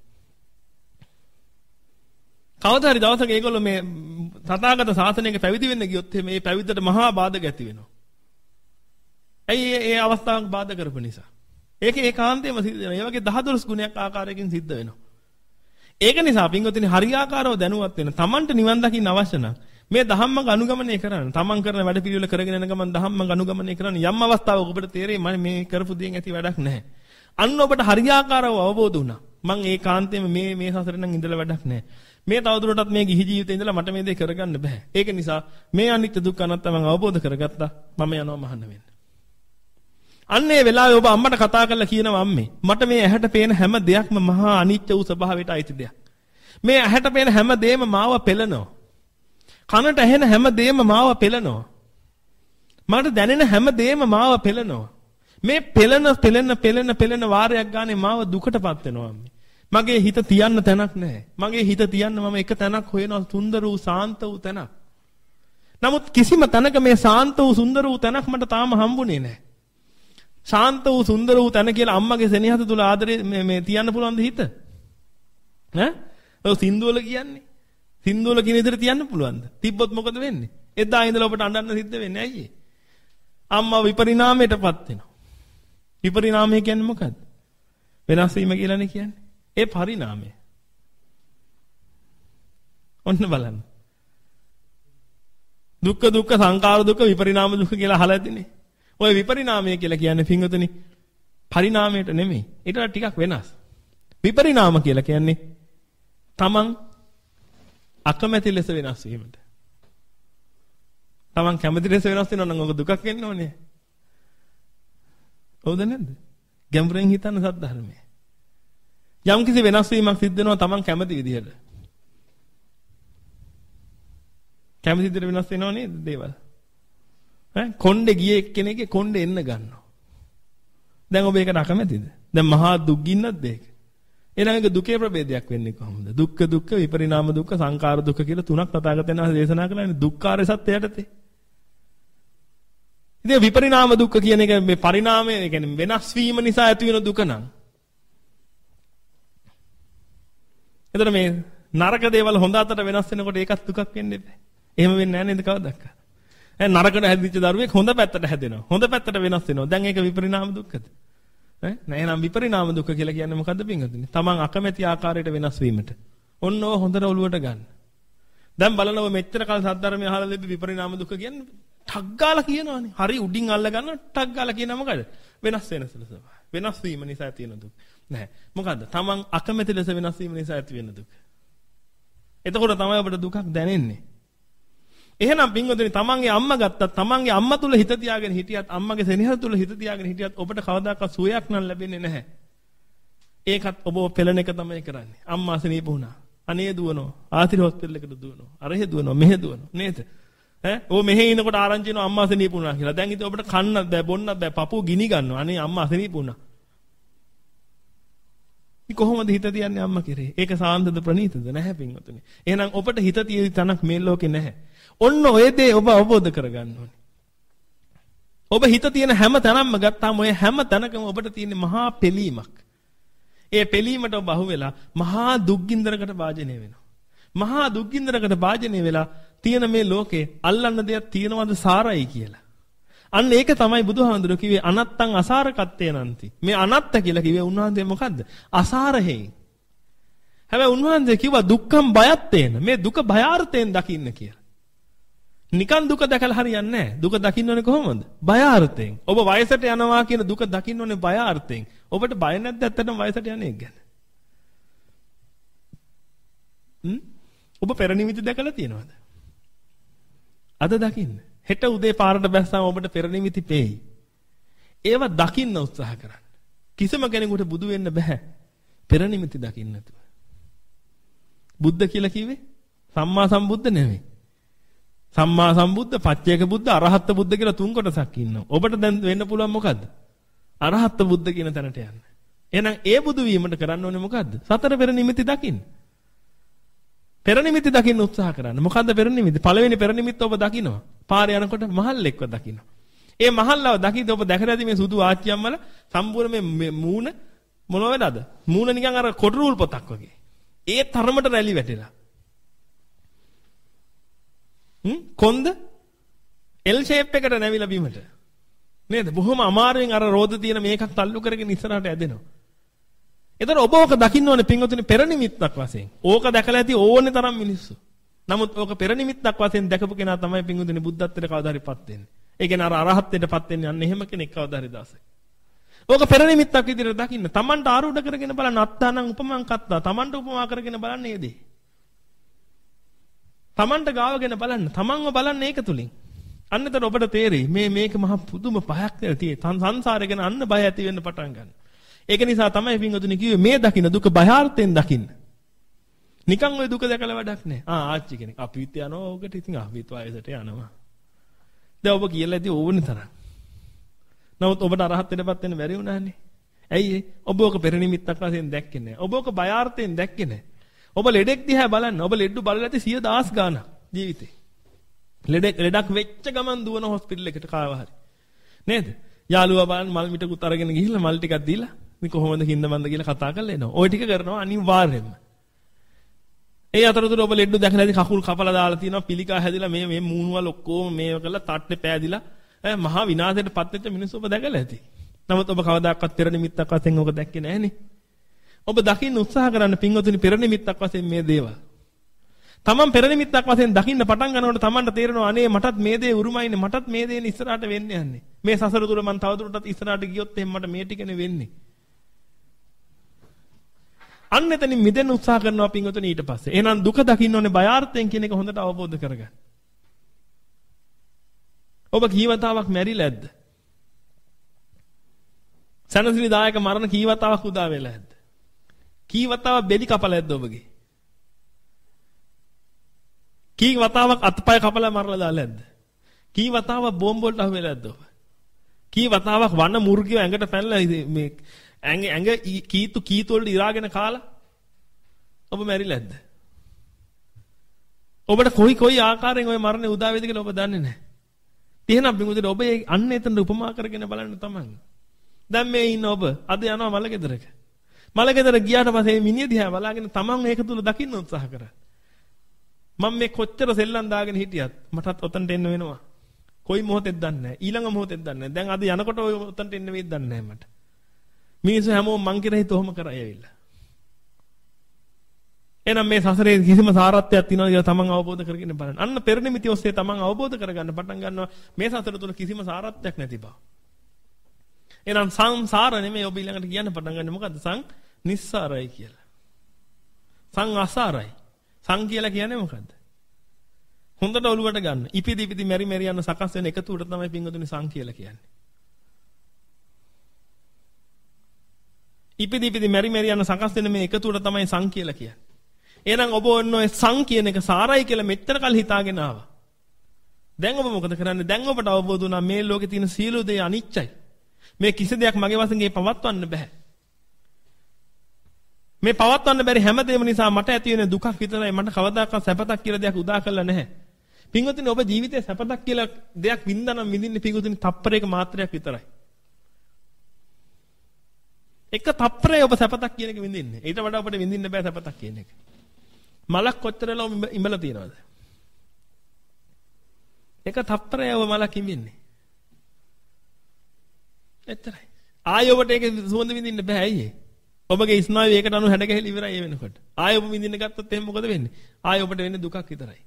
කවදා හරි දවසක ඒගොල්ලෝ මේ තථාගත ශාසනයක පැවිදි වෙන්න ගියොත් මේ පැවිද්දට මහා බාධක ඇති වෙනවා. ඇයි ඒ අවස්ථාවක් බාධා කරපු නිසා. ඒක ඒකාන්තයෙන්ම සිද්ධ වෙනවා. ඒ වගේ දහදොස් ගුණයක් ආකාරයකින් සිද්ධ වෙනවා. ඒක නිසා පින්වතුනි හරියාකාරව දැනුවත් වෙන. Tamanට නිවන් දකින්න අවශ්‍ය නම් මේ ධම්මක අනුගමනය කරන්න. Taman කරන වැඩ පිළිවෙල කරගෙන යන ගමන් ධම්මක අනුගමනය කරන්න. යම් අවස්ථාවක ඔබට තේරෙයි මම මේ කරපු දේෙන් ඇති වැඩක් නැහැ. අන්න ඔබට හරියාකාරව අවබෝධ වුණා. මං ඒකාන්තයෙන්ම මේ මේ සසරේ නම් ඉඳලා වැඩක් නැහැ. මේ තවදුරටත් මේ ගිහි ජීවිතේ ඉඳලා මට මේ දේ කරගන්න බෑ. ඒක නිසා මේ අනිත්‍ය දුක්ඛ අනාත්ම මම අවබෝධ කරගත්තා. මම යනවා මහාන වෙන්න. අන්න ඒ වෙලාවේ ඔබ අම්මට කතා කරලා කියනවා අම්මේ මට මේ ඇහැට පේන හැම දෙයක්ම මහා අනිත්‍ය වූ ස්වභාවයට අයිති දෙයක්. මේ ඇහැට පේන හැම දෙයක්ම මාව පෙළනවා. කනට ඇහෙන හැම දෙයක්ම මාව පෙළනවා. මට දැනෙන හැම දෙයක්ම මාව පෙළනවා. මේ පෙළන පෙළන පෙළන පෙළන වාරයක් ගානේ මාව දුකටපත් වෙනවා අම්මේ. මගේ හිත තියන්න තැනක් නැහැ. මගේ හිත තියන්න මම එක තැනක් හොයනවා සුන්දර වූ සාන්ත වූ තැනක්. නමුත් කිසිම තැනක මේ සාන්ත වූ සුන්දර වූ තැනක් මට තාම හම්බුනේ නැහැ. ශාන්ත වූ සුන්දර වූ තැන කියලා අම්මගේ සෙනෙහස තුල ආදරේ මේ මේ තියන්න පුළුවන්ද හිත? ඈ? ඔය සින්දු වල කියන්නේ. සින්දු වල කියන විදිහට තියන්න පුළුවන්ද? තිබ්බොත් මොකද වෙන්නේ? එදා ඉඳලා ඔබට අඬන්න සිද්ධ වෙන්නේ ඇයි ඒ? අම්මා විපරිණාමයටපත් වෙනවා. විපරිණාමය කියන්නේ මොකද්ද? වෙනස් වීම කියලානේ කියන්නේ. ඒ පරිණාමය. ඔන්න බලන්න. දුක්ඛ දුක්ඛ සංඛාර දුක්ඛ විපරිණාම දුක්ඛ කියලා අහලා ඇතිනේ. ඔය විපරිණාමය කියලා කියන්නේ පින්වතුනි පරිණාමයට නෙමෙයි. ඊට වඩා ටිකක් වෙනස්. විපරිණාම කියලා කියන්නේ තමන් අකමැති ලෙස වෙනස් වීමට. තමන් කැමති ලෙස වෙනස් වෙනවා නම් ඔක දුකක් වෙන්න ඕනේ. හවුද නැද්ද? ගැඹුරින් හිතන්න සද්ධර්මය. යම් කිසි වෙනස් වීමක් සිද්ධ වෙනවා තමන් කැමති විදිහට. කැමති විදිහට වෙනස් වෙනව නේද දේවල්? ඈ කොණ්ඩේ ගියේ එක්කෙනෙක්ගේ කොණ්ඩේ එන්න ගන්නවා. දැන් ඔබ ඒකට අකමැතිද? දැන් මහා දුක් ගින්නක්ද ඒක? ඊළඟ දුකේ ප්‍රභේදයක් වෙන්නේ කොහොමද? දුක්ඛ දුක්ඛ විපරිණාම දුක්ඛ සංඛාර දුක්ඛ කියලා තුනක් තථාගතයන් වහන්සේ දේශනා කළානේ දුක්ඛාරය සත්‍ය යටතේ. ඉතින් විපරිණාම දුක්ඛ කියන එක මේ පරිණාමය කියන්නේ වෙනස් වීම නිසා ඇති වෙන දුක නම්. එතන මේ නරක දේවල් හොඳ අතට වෙනස් වෙනකොට ඒකත් දුකක් වෙන්නේ නැහැ. එහෙම වෙන්නේ නැහැ නේද කවදාවත්? ඈ නරකට හැදිච්ච දරුවෙක් හොඳ පැත්තට හැදෙනවා. හොඳ පැත්තට වෙනස් වෙනවා. දැන් ඒක විපරිණාම දුක්ඛද? ඈ නෑ නම් විපරිණාම දුක්ඛ කියලා කියන්නේ මොකද්ද පින්වතුනි? තමන් අකමැති ආකාරයට වෙනස් වීමට. ඔන්න ඕව හොඳට ඔලුවට ගන්න. දැන් බලනව මෙච්චර කල් සද්ධර්මය අහලා ලැබි විපරිණාම දුක්ඛ කියන්නේ ටක් ගාලා කියනවනේ. හරි උඩින් අල්ල ගන්න ටක් ගාලා කියන මොකද? වෙනස් වෙන ස්වභාවය. වෙනස් වීම නිසා ඇති වෙන දුක. නෑ. මොකද්ද? තමන් අකමැති ලෙස වෙනස් වීම නිසා ඇති වෙන දුක. එතකොට තමයි අපිට දුකක් දැනෙන්නේ. එහෙනම් පින්වතුනි තමන්ගේ අම්මා ගත්තත් තමන්ගේ අම්මා තුල හිත තියාගෙන හිටියත් අම්මගේ සෙනෙහස තුල හිත තියාගෙන හිටියත් ඔබට කවදාකවත් සුවයක් නම් ලැබෙන්නේ නැහැ. ඒකත් ඔබව පෙළන එක තමයි කරන්නේ. අම්මා අසනීප වුණා. අනේ දුවනවා. ආතිර හොස්පිටල් එකට දුවනවා. අරහෙ දුවනවා මෙහෙ දුවනවා නේද? ඈ ඔය මෙහෙ ඉනකොට ආරංචි වෙනවා අම්මා අසනීප වුණා කියලා. දැන් ඉතින් ඔබට කන්නත් බෑ බොන්නත් බෑ පපුව ගිනි ගන්නවා. අනේ අම්මා අසනීප වුණා. ඉතින් කොහොමද හිත තියන්නේ අම්මා කෙරේ? ඒක සාන්තද ප්‍රණීතද නැහැ පින්වතුනි. එහෙනම් ඔබට හිත තියී තනක් මේ ලෝකේ නැහැ. ඔන්න ඔය දේ ඔබ අවබෝධ කරගන්න ඕනේ. ඔබ හිත තියෙන හැම තැනක්ම ගත්තාම ඔය හැම තැනකම ඔබට තියෙන මහා පෙලීමක්. ඒ පෙලීමට ඔබ අහු වෙලා මහා දුක්ගින්දරකට භාජනය වෙනවා. මහා දුක්ගින්දරකට භාජනය වෙලා තියෙන මේ ලෝකේ අල්ලන්න දෙයක් තියෙනවද සාරයි කියලා. අන්න ඒක තමයි බුදුහාමුදුරුවෝ කිව්වේ අනත්තං අසාරකත්තේ නන්ති. මේ අනත්ත කියලා කිව්වේ උන්වහන්සේ මොකද්ද? අසාරයෙන්. හැබැයි උන්වහන්සේ කිව්වා දුක්ඛම් බයත්තේන. මේ දුක භයාර්ථයෙන් දකින්න කියලා. නිකන් දුක දැකලා හරියන්නේ නැහැ. දුක දකින්න ඕනේ කොහොමද? බයාර්ථයෙන්. ඔබ වයසට යනවා කියන දුක දකින්න ඕනේ බයාර්ථයෙන්. ඔබට බය නැද්ද ඇත්තටම වයසට යන එක ගැන? හ්ම්? ඔබ පෙර නිමිති දැකලා තියෙනවද? අද දකින්න. හෙට උදේ පාරට බැස්සම ඔබට පෙර නිමිති පේයි. ඒව දකින්න උත්සාහ කරන්න. කිසිම කෙනෙකුට බුදු වෙන්න බෑ. පෙර නිමිති දකින්න නැතුව. බුද්ධ කියලා කිව්වේ සම්මා සම්බුද්ධ නෙමෙයි. සම්මා සම්බුද්ධ, පච්චේක බුද්ධ, අරහත් බුද්ධ කියලා තුන් කොටසක් ඉන්නවා. ඔබට දැන් වෙන්න පුළුවන් මොකද්ද? අරහත් බුද්ධ කියන තැනට යන්න. එහෙනම් ඒ බුදු වීමට කරන්න ඕනේ මොකද්ද? සතර පෙර නිමිති දකින්න. පෙර නිමිති දකින්න උත්සාහ කරන්න. මොකද්ද පෙර නිමිති? පළවෙනි පෙර නිමිත්ත ඔබ දකින්නවා. පාරේ යනකොට මහල්ලෙක්ව දකින්නවා. ඒ මහල්ලව දකිද්ද ඔබ දැකලා ඇති මේ සුදු ආච්චියම් වල සම්පූර්ණ මේ මූණ මොන වෙලාද? මූණ නිකන් අර කොටරූල් පොතක් වගේ. ඒ තරමට රැලි වැටෙලා. හ්ම් කොන්ද L shape එකට නැවිලා බිමට. නේද? බොහොම අමාරුවෙන් අර රෝද තියෙන මේකක් තල්ලු කරගෙන ඉස්සරහට ඇදෙනවා. එතන ඔබ ඕක දකින්න ඕනේ පින්වතුනි පෙර නිමිත්තක් වශයෙන්. ඕක දැකලා ඇති ඕනේ තරම් මිනිස්සු. නමුත් ඕක පෙර නිමිත්තක් වශයෙන් දැකපු කෙනා තමයි පින්වතුනි බුද්ධත්වයට කවදා හරිපත් වෙන්නේ. ඒ කියන්නේ අර අරහත්ත්වයටපත් වෙන්නේ අන්න එහෙම කෙනෙක් කවදා හරි දවසක. ඕක පෙර නිමිත්තක් විදිහට දකින්න. Tamanට ආරූඪ කරගෙන බලන්න අත්තානං උපමං කත්තා. Tamanට උපමා කරගෙන බලන්න මේ දේ. Tamanට ගාවගෙන බලන්න. Tamanව බලන්න ඒක තුලින්. අන්න එතන ඔබට තේරෙයි මේ මේක මහ පුදුම බයක් නෙලා තියෙන්නේ. සංසාරය ගැන අන්න බය ඇති වෙන්න පටන් ගන්නවා. ඒක නිසා තමයි පින්වතුනි කිව්වේ මේ දකින්න දුක බයාර්ථයෙන් දකින්න. නිකන් ওই දුක දැකලා වැඩක් නැහැ. ආ ආච්චි කෙනෙක් අපිත් යනවා ඕකට ඉතින් අපිත් වයසට යනවා. දැන් ඔබ කියලා ඇති ඕනේ තරම්. නමුත් ඔබට අරහත්ත්වයටපත් වෙන්න බැරි වුණානේ. ඇයි ඒ? ඔබ ඕක පෙර නිමිත්තක් වශයෙන් දැක්කේ නැහැ. ඔබ ඕක බයාර්ථයෙන් දැක්කේ නැහැ. ඔබ ලෙඩෙක් දිහා බලන්න. ඔබ ලෙඩු බලලා ඇති සිය දහස් ගාණක් ජීවිතේ. ලෙඩෙක් ලෙඩක් වෙච්ච ගමන් දුවන හොස්පිටල් එකට කාව හරි. නේද? යාළුවා බලන්න මල් මිටකුත් අරගෙන ගිහිල්ලා මල් ටිකක් දීලා මේ කොහොමද හින්ද මන්ද කියලා කතා කරලා එනවා. ওই ටික කරනවා අනිවාර්යයෙන්ම. ඒ අතරතුර ඔබ ලෙඩු දැකලා ඇති කකුල් කපලා දාලා තියෙනවා පිළිකා හැදිලා මේ මේ මූණුවල් ඔක්කොම මේව කරලා තට්ටේ පෑදිලා ඈ මහා විනාශයටපත් වෙච්ච මිනිස්සු ඔබ දැකලා ඇති. නමුත් ඔබ කවදාකවත් පෙර නිමිත්තක් වශයෙන් ඔක දැක්කේ නැහනේ. ඔබ දකින්න උත්සාහ කරන්න පින්වතුනි පෙර නිමිත්තක් වශයෙන් මේ දේවල්. තමන් පෙර නිමිත්තක් වශයෙන් දකින්න පටන් ගන්නකොට තමන්ට තේරෙනවා අනේ මටත් මේ දේ උරුමයිනේ මටත් මේ දේ ඉස්සරහට වෙන්න යන්නේ. මේ සසර තුල මම තවදුරටත් ඉස්සරහට ගියොත් එහෙනම් මට මේ ටිකනේ වෙන්නේ. අන්න එතනින් මිදෙන්න උත්සාහ කරනවා පින්වතුනි ඊට පස්සේ. එහෙනම් දුක දකින්න ඕනේ බයාර්ථයෙන් කියන එක හොඳට අවබෝධ කරගන්න. ඔබ කීවතාවක් මැරිලා ඇද්ද? සනසිලිදායක මරණ කීවතාවක් උදා වෙලා ඇද්ද? කීවතාවක් බෙලි කපලා ඇද්ද ඔබගේ? කීවතාවක් අත්පය කපලා මරලා දාලා ඇද්ද? කීවතාවක් බෝම්බ වලට අහු වෙලා ඇද්ද ඔබ? කීවතාවක් වන මුර්ගිය ඇඟට පැනලා මේ ඇඟ ඇඟ කීතු කීතු වලට ඉරාගෙන කාලා ඔබ මැරිලා ඇද්ද? ඔබට කොයි කොයි ආකාරයෙන් ওই මරණය උදා වේද කියලා ඔබ දන්නේ නැහැ. එහෙනම් බිමුදේ ඔබ අන්න එතන උපමා කරගෙන බලන්න තමයි. දැන් මේ ඉන්න ඔබ අද යනවා මලගෙදරක. මලගෙදර ගියාට පස්සේ මිනිහ දිහා බලාගෙන තමන් ඒක තුල දකින්න උත්සාහ කරා. මම මේ කොච්චර සෙල්ලම් දාගෙන හිටියත් මටත් ඔතනට එන්න වෙනවා. කොයි මොහොතෙද දන්නේ නැහැ. ඊළඟ මොහොතෙද දන්නේ නැහැ. දැන් අද යනකොට ඔය ඔතනට එන්න වෙයිද දන්නේ නැහැ මට. මිනිස්සු හැමෝම මං කියලා හිතුවම කරා ඇවිල්ලා. එහෙනම් මේ සසරේ කිසිම සාරත්වයක් තියනවද කියලා තමන් අවබෝධ කරගෙන බලන්න. අන්න පෙර නිමිති ඔස්සේ තමන් අවබෝධ කරගන්න පටන් ගන්නවා මේ සසර තුල කිසිම සාරත්වයක් නැති බව. එහෙනම් සංසාර නෙමෙයි ඔබ ඊළඟට කියන්න පටන් ගන්නේ මොකද්ද? සං නිස්සාරයි කියලා. සං අසාරයි. සං කියලා කියන්නේ මොකද්ද? හොඳට ඔලුවට ගන්න. ඉපිදි ඉපිදි මෙරි මෙරි යන සකස් වෙන එකතු උඩ තමයි පින්වතුනි සං කියලා කියන්නේ. ඉපිදි ඉපිදි මෙරි මෙරි යන සකස් වෙන මේ එකතු උඩ තමයි සං කියලා කියන්නේ. එහෙනම් ඔබ ඔන්න ඔය සං කියන එක සාරයි කියලා මෙච්චර කල් හිතාගෙන ආවා. දැන් ඔබ මොකද කරන්නේ? දැන් ඔබට අවබෝධ වුණා මේ ලෝකේ තියෙන සියලු දේ අනිච්චයි. මේ කිසි දෙයක් මගේ වශයෙන් පවත්වන්න බෑ. මේ පවත්වන්න බැරි හැමදේම නිසා මට ඇති වෙන දුකක් විතරයි. මට කවදාකවත් සැපතක් කියලා දෙයක් උදා කරලා නැහැ. පින්වතුනි ඔබ ජීවිතේ සැපතක් කියලා දෙයක් වින්දානම් විඳින්නේ පින්වතුනි තප්පරයක මාත්‍රයක් විතරයි. එක තප්පරේ ඔබ සැපතක් කියන එක විඳින්නේ. ඊට වඩා ඔබට විඳින්න බෑ සැපතක් කියන එක. මලක් කොච්චරලා ඉඹලා තියනවද? එක තප්පරේ ඔබ මලක් ඉඹින්නේ. එතරයි. ආයෙ ඔබට ඒක සුවඳ විඳින්න බෑ අයියේ. ඔබගේ ස්නායු ඒකට අනුව හැඩ ගැහිලා ඉවරයි ඒ වෙනකොට. ආයෙ ඔබ විඳින්න ගත්තොත් එහෙනම් මොකද වෙන්නේ? ආයෙ ඔබට වෙන්නේ දුකක් විතරයි.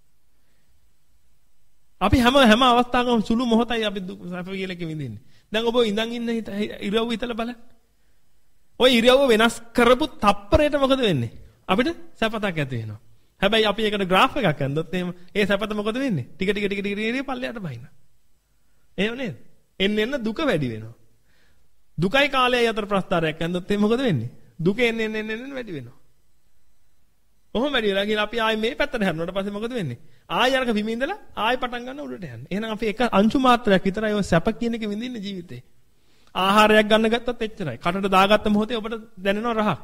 අපි හැම හැම අවස්ථාවකම සුළු මොහොතයි අපි දුක සැප කියලා එක විඳින්නේ. දැන් ඔබ ඉඳන් ඉන්න ඉරව් හිතලා බලන්න. ඔය ඉරව් වෙනස් කරපු තප්පරයට මොකද වෙන්නේ? අපිට සැපතක් ඇති වෙනවා. හැබැයි අපි ඒකට graph එකක් අඳොත් එහෙම ඒ සැපත මොකද වෙන්නේ? ටික ටික ටික ටික ටික පල්ලයට බහින්න. එහෙම නේද? එන්න එන්න දුක වැඩි වෙනවා. දුකයි කාලයයි අතර ප්‍රස්තාරයක් අඳොත් එහෙම මොකද වෙන්නේ? දුක එන්න එන්න එන්න එන්න වැඩි වෙනවා. කොහොම වැඩි වෙලා කියලා අපි ආයෙ මේ පැත්තට හැරුණාට පස්සේ මොකද වෙන්නේ? ආයෙ අරක බිම ඉඳලා ආයෙ පටන් ගන්න උඩට යන්න. එහෙනම් අපි එක අංශු මාත්‍රයක් විතරයි ඔය සැප කියන එක විඳින්නේ ජීවිතේ. ආහාරයක් ගන්න ගත්තත් එච්චරයි. කටට දාගත්ත මොහොතේ ඔබට දැනෙනවා රහක්.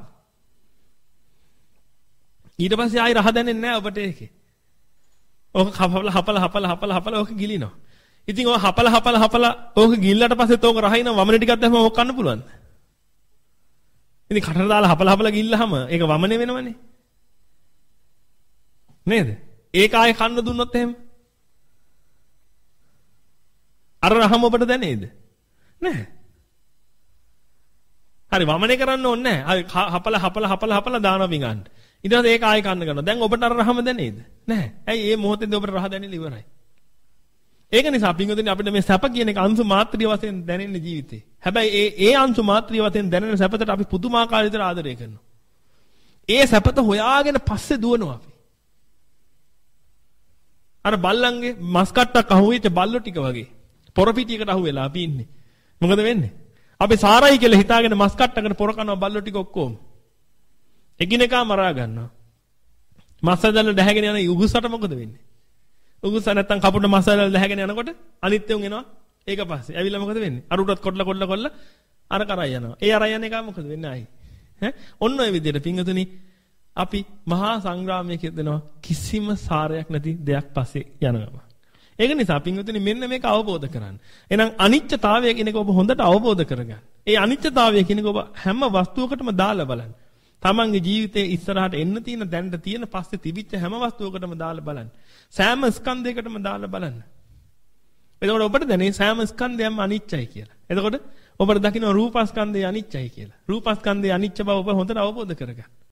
ඊට පස්සේ ආයි රහ දැනෙන්නේ නැහැ ඔබට ඒකේ. ඕක හපල හපල හපල හපල හපල ඕක ගිලිනවා. ඉතින් ඕක හපල හපල හපල ඕක ගිල්ලට පස්සෙත් ඕක රහින වමනේ ටිකක් දැම්මම ඕක කන්න පුළුවන්ද? ඉතින් කටට දාලා හපල හපල ගිල්ලහම ඒක වමනේ වෙනවනේ. නේද? ඒක ආයේ කන්න දුන්නොත් එහෙම අර රහම ඔබට දැනේද? නැහැ. හරි වමනේ කරන්න ඕනේ නැහැ. හරි හපල හපල හපල හපල දානවා විගන්න. ඊට පස්සේ ඒක ආයෙ කන්න ගන්නවා. දැන් ඔබට අර රහම දැනේද? නැහැ. ඇයි මේ මොහොතේදී ඔබට රහ දැනෙන්න ඉවරයි. ඒක නිසා පින්වතුනි අපිට මේ සැප කියන එක අංශු මාත්‍රිය වශයෙන් දැනෙන ජීවිතේ. හැබැයි ඒ ඒ අංශු මාත්‍රිය වශයෙන් දැනෙන සැපතට අපි පුදුමාකාර විදිහට ආදරය කරනවා. ඒ සැපත හොයාගෙන පස්සේ දුවනවා අපි. අර බල්ලන්ගේ මස් කට්ටක් අහුවෙච්ච බල්ලෝ ටික වගේ. පොර පිටියකට අහුවෙලා අපි ඉන්නේ. මොකද වෙන්නේ? අපි සාරයි කියලා හිතාගෙන මස් කට්ටකට පොර කනවා බල්ලෝ ටික ඔක්කොම. එකිනෙකා මරා ගන්නවා. මස් ඇදලා දැහැගෙන යන උගුසට මොකද වෙන්නේ? උගුස නැත්තම් කපුට මස් ඇදලා දැහැගෙන යනකොට අනිත් උන් එනවා. ඒක පස්සේ ඇවිල්ලා මොකද වෙන්නේ? අර උඩත් කොටලා කොටලා කොටලා අර කරා යනවා. ඒ අර යන එක මොකද වෙන්නේ ආයි? ඈ ඔන්න ඔය විදිහට පින්වතුනි අපි මහා සංග්‍රාමයක යෙදෙනවා කිසිම සාරයක් නැති දෙයක් පස්සේ යනවා. ඒක නිසා පින්වතුනි මෙන්න මේක අවබෝධ කරගන්න. එහෙනම් අනිත්‍යතාවය කියන එක ඔබ හොඳට අවබෝධ කරගන්න. ඒ අනිත්‍යතාවය කියන එක ඔබ හැම වස්තුවකටම දාලා බලන්න. තමන්ගේ ජීවිතයේ ඉස්සරහට එන්න තියෙන දැනට තියෙන පස්සේ තිබිච්ච හැම වස්තුවකටම දාලා බලන්න. සෑම ස්කන්ධයකටම දාලා බලන්න. එතකොට ඔබට දැනේ සෑම ස්කන්ධයක්ම අනිත්‍යයි කියලා. එතකොට ඔබට දකින්න රූපස්කන්ධය අනිත්‍යයි කියලා. රූපස්කන්ධය අනිත්‍ය බව ඔබ හොඳට අවබෝධ කරගන්න.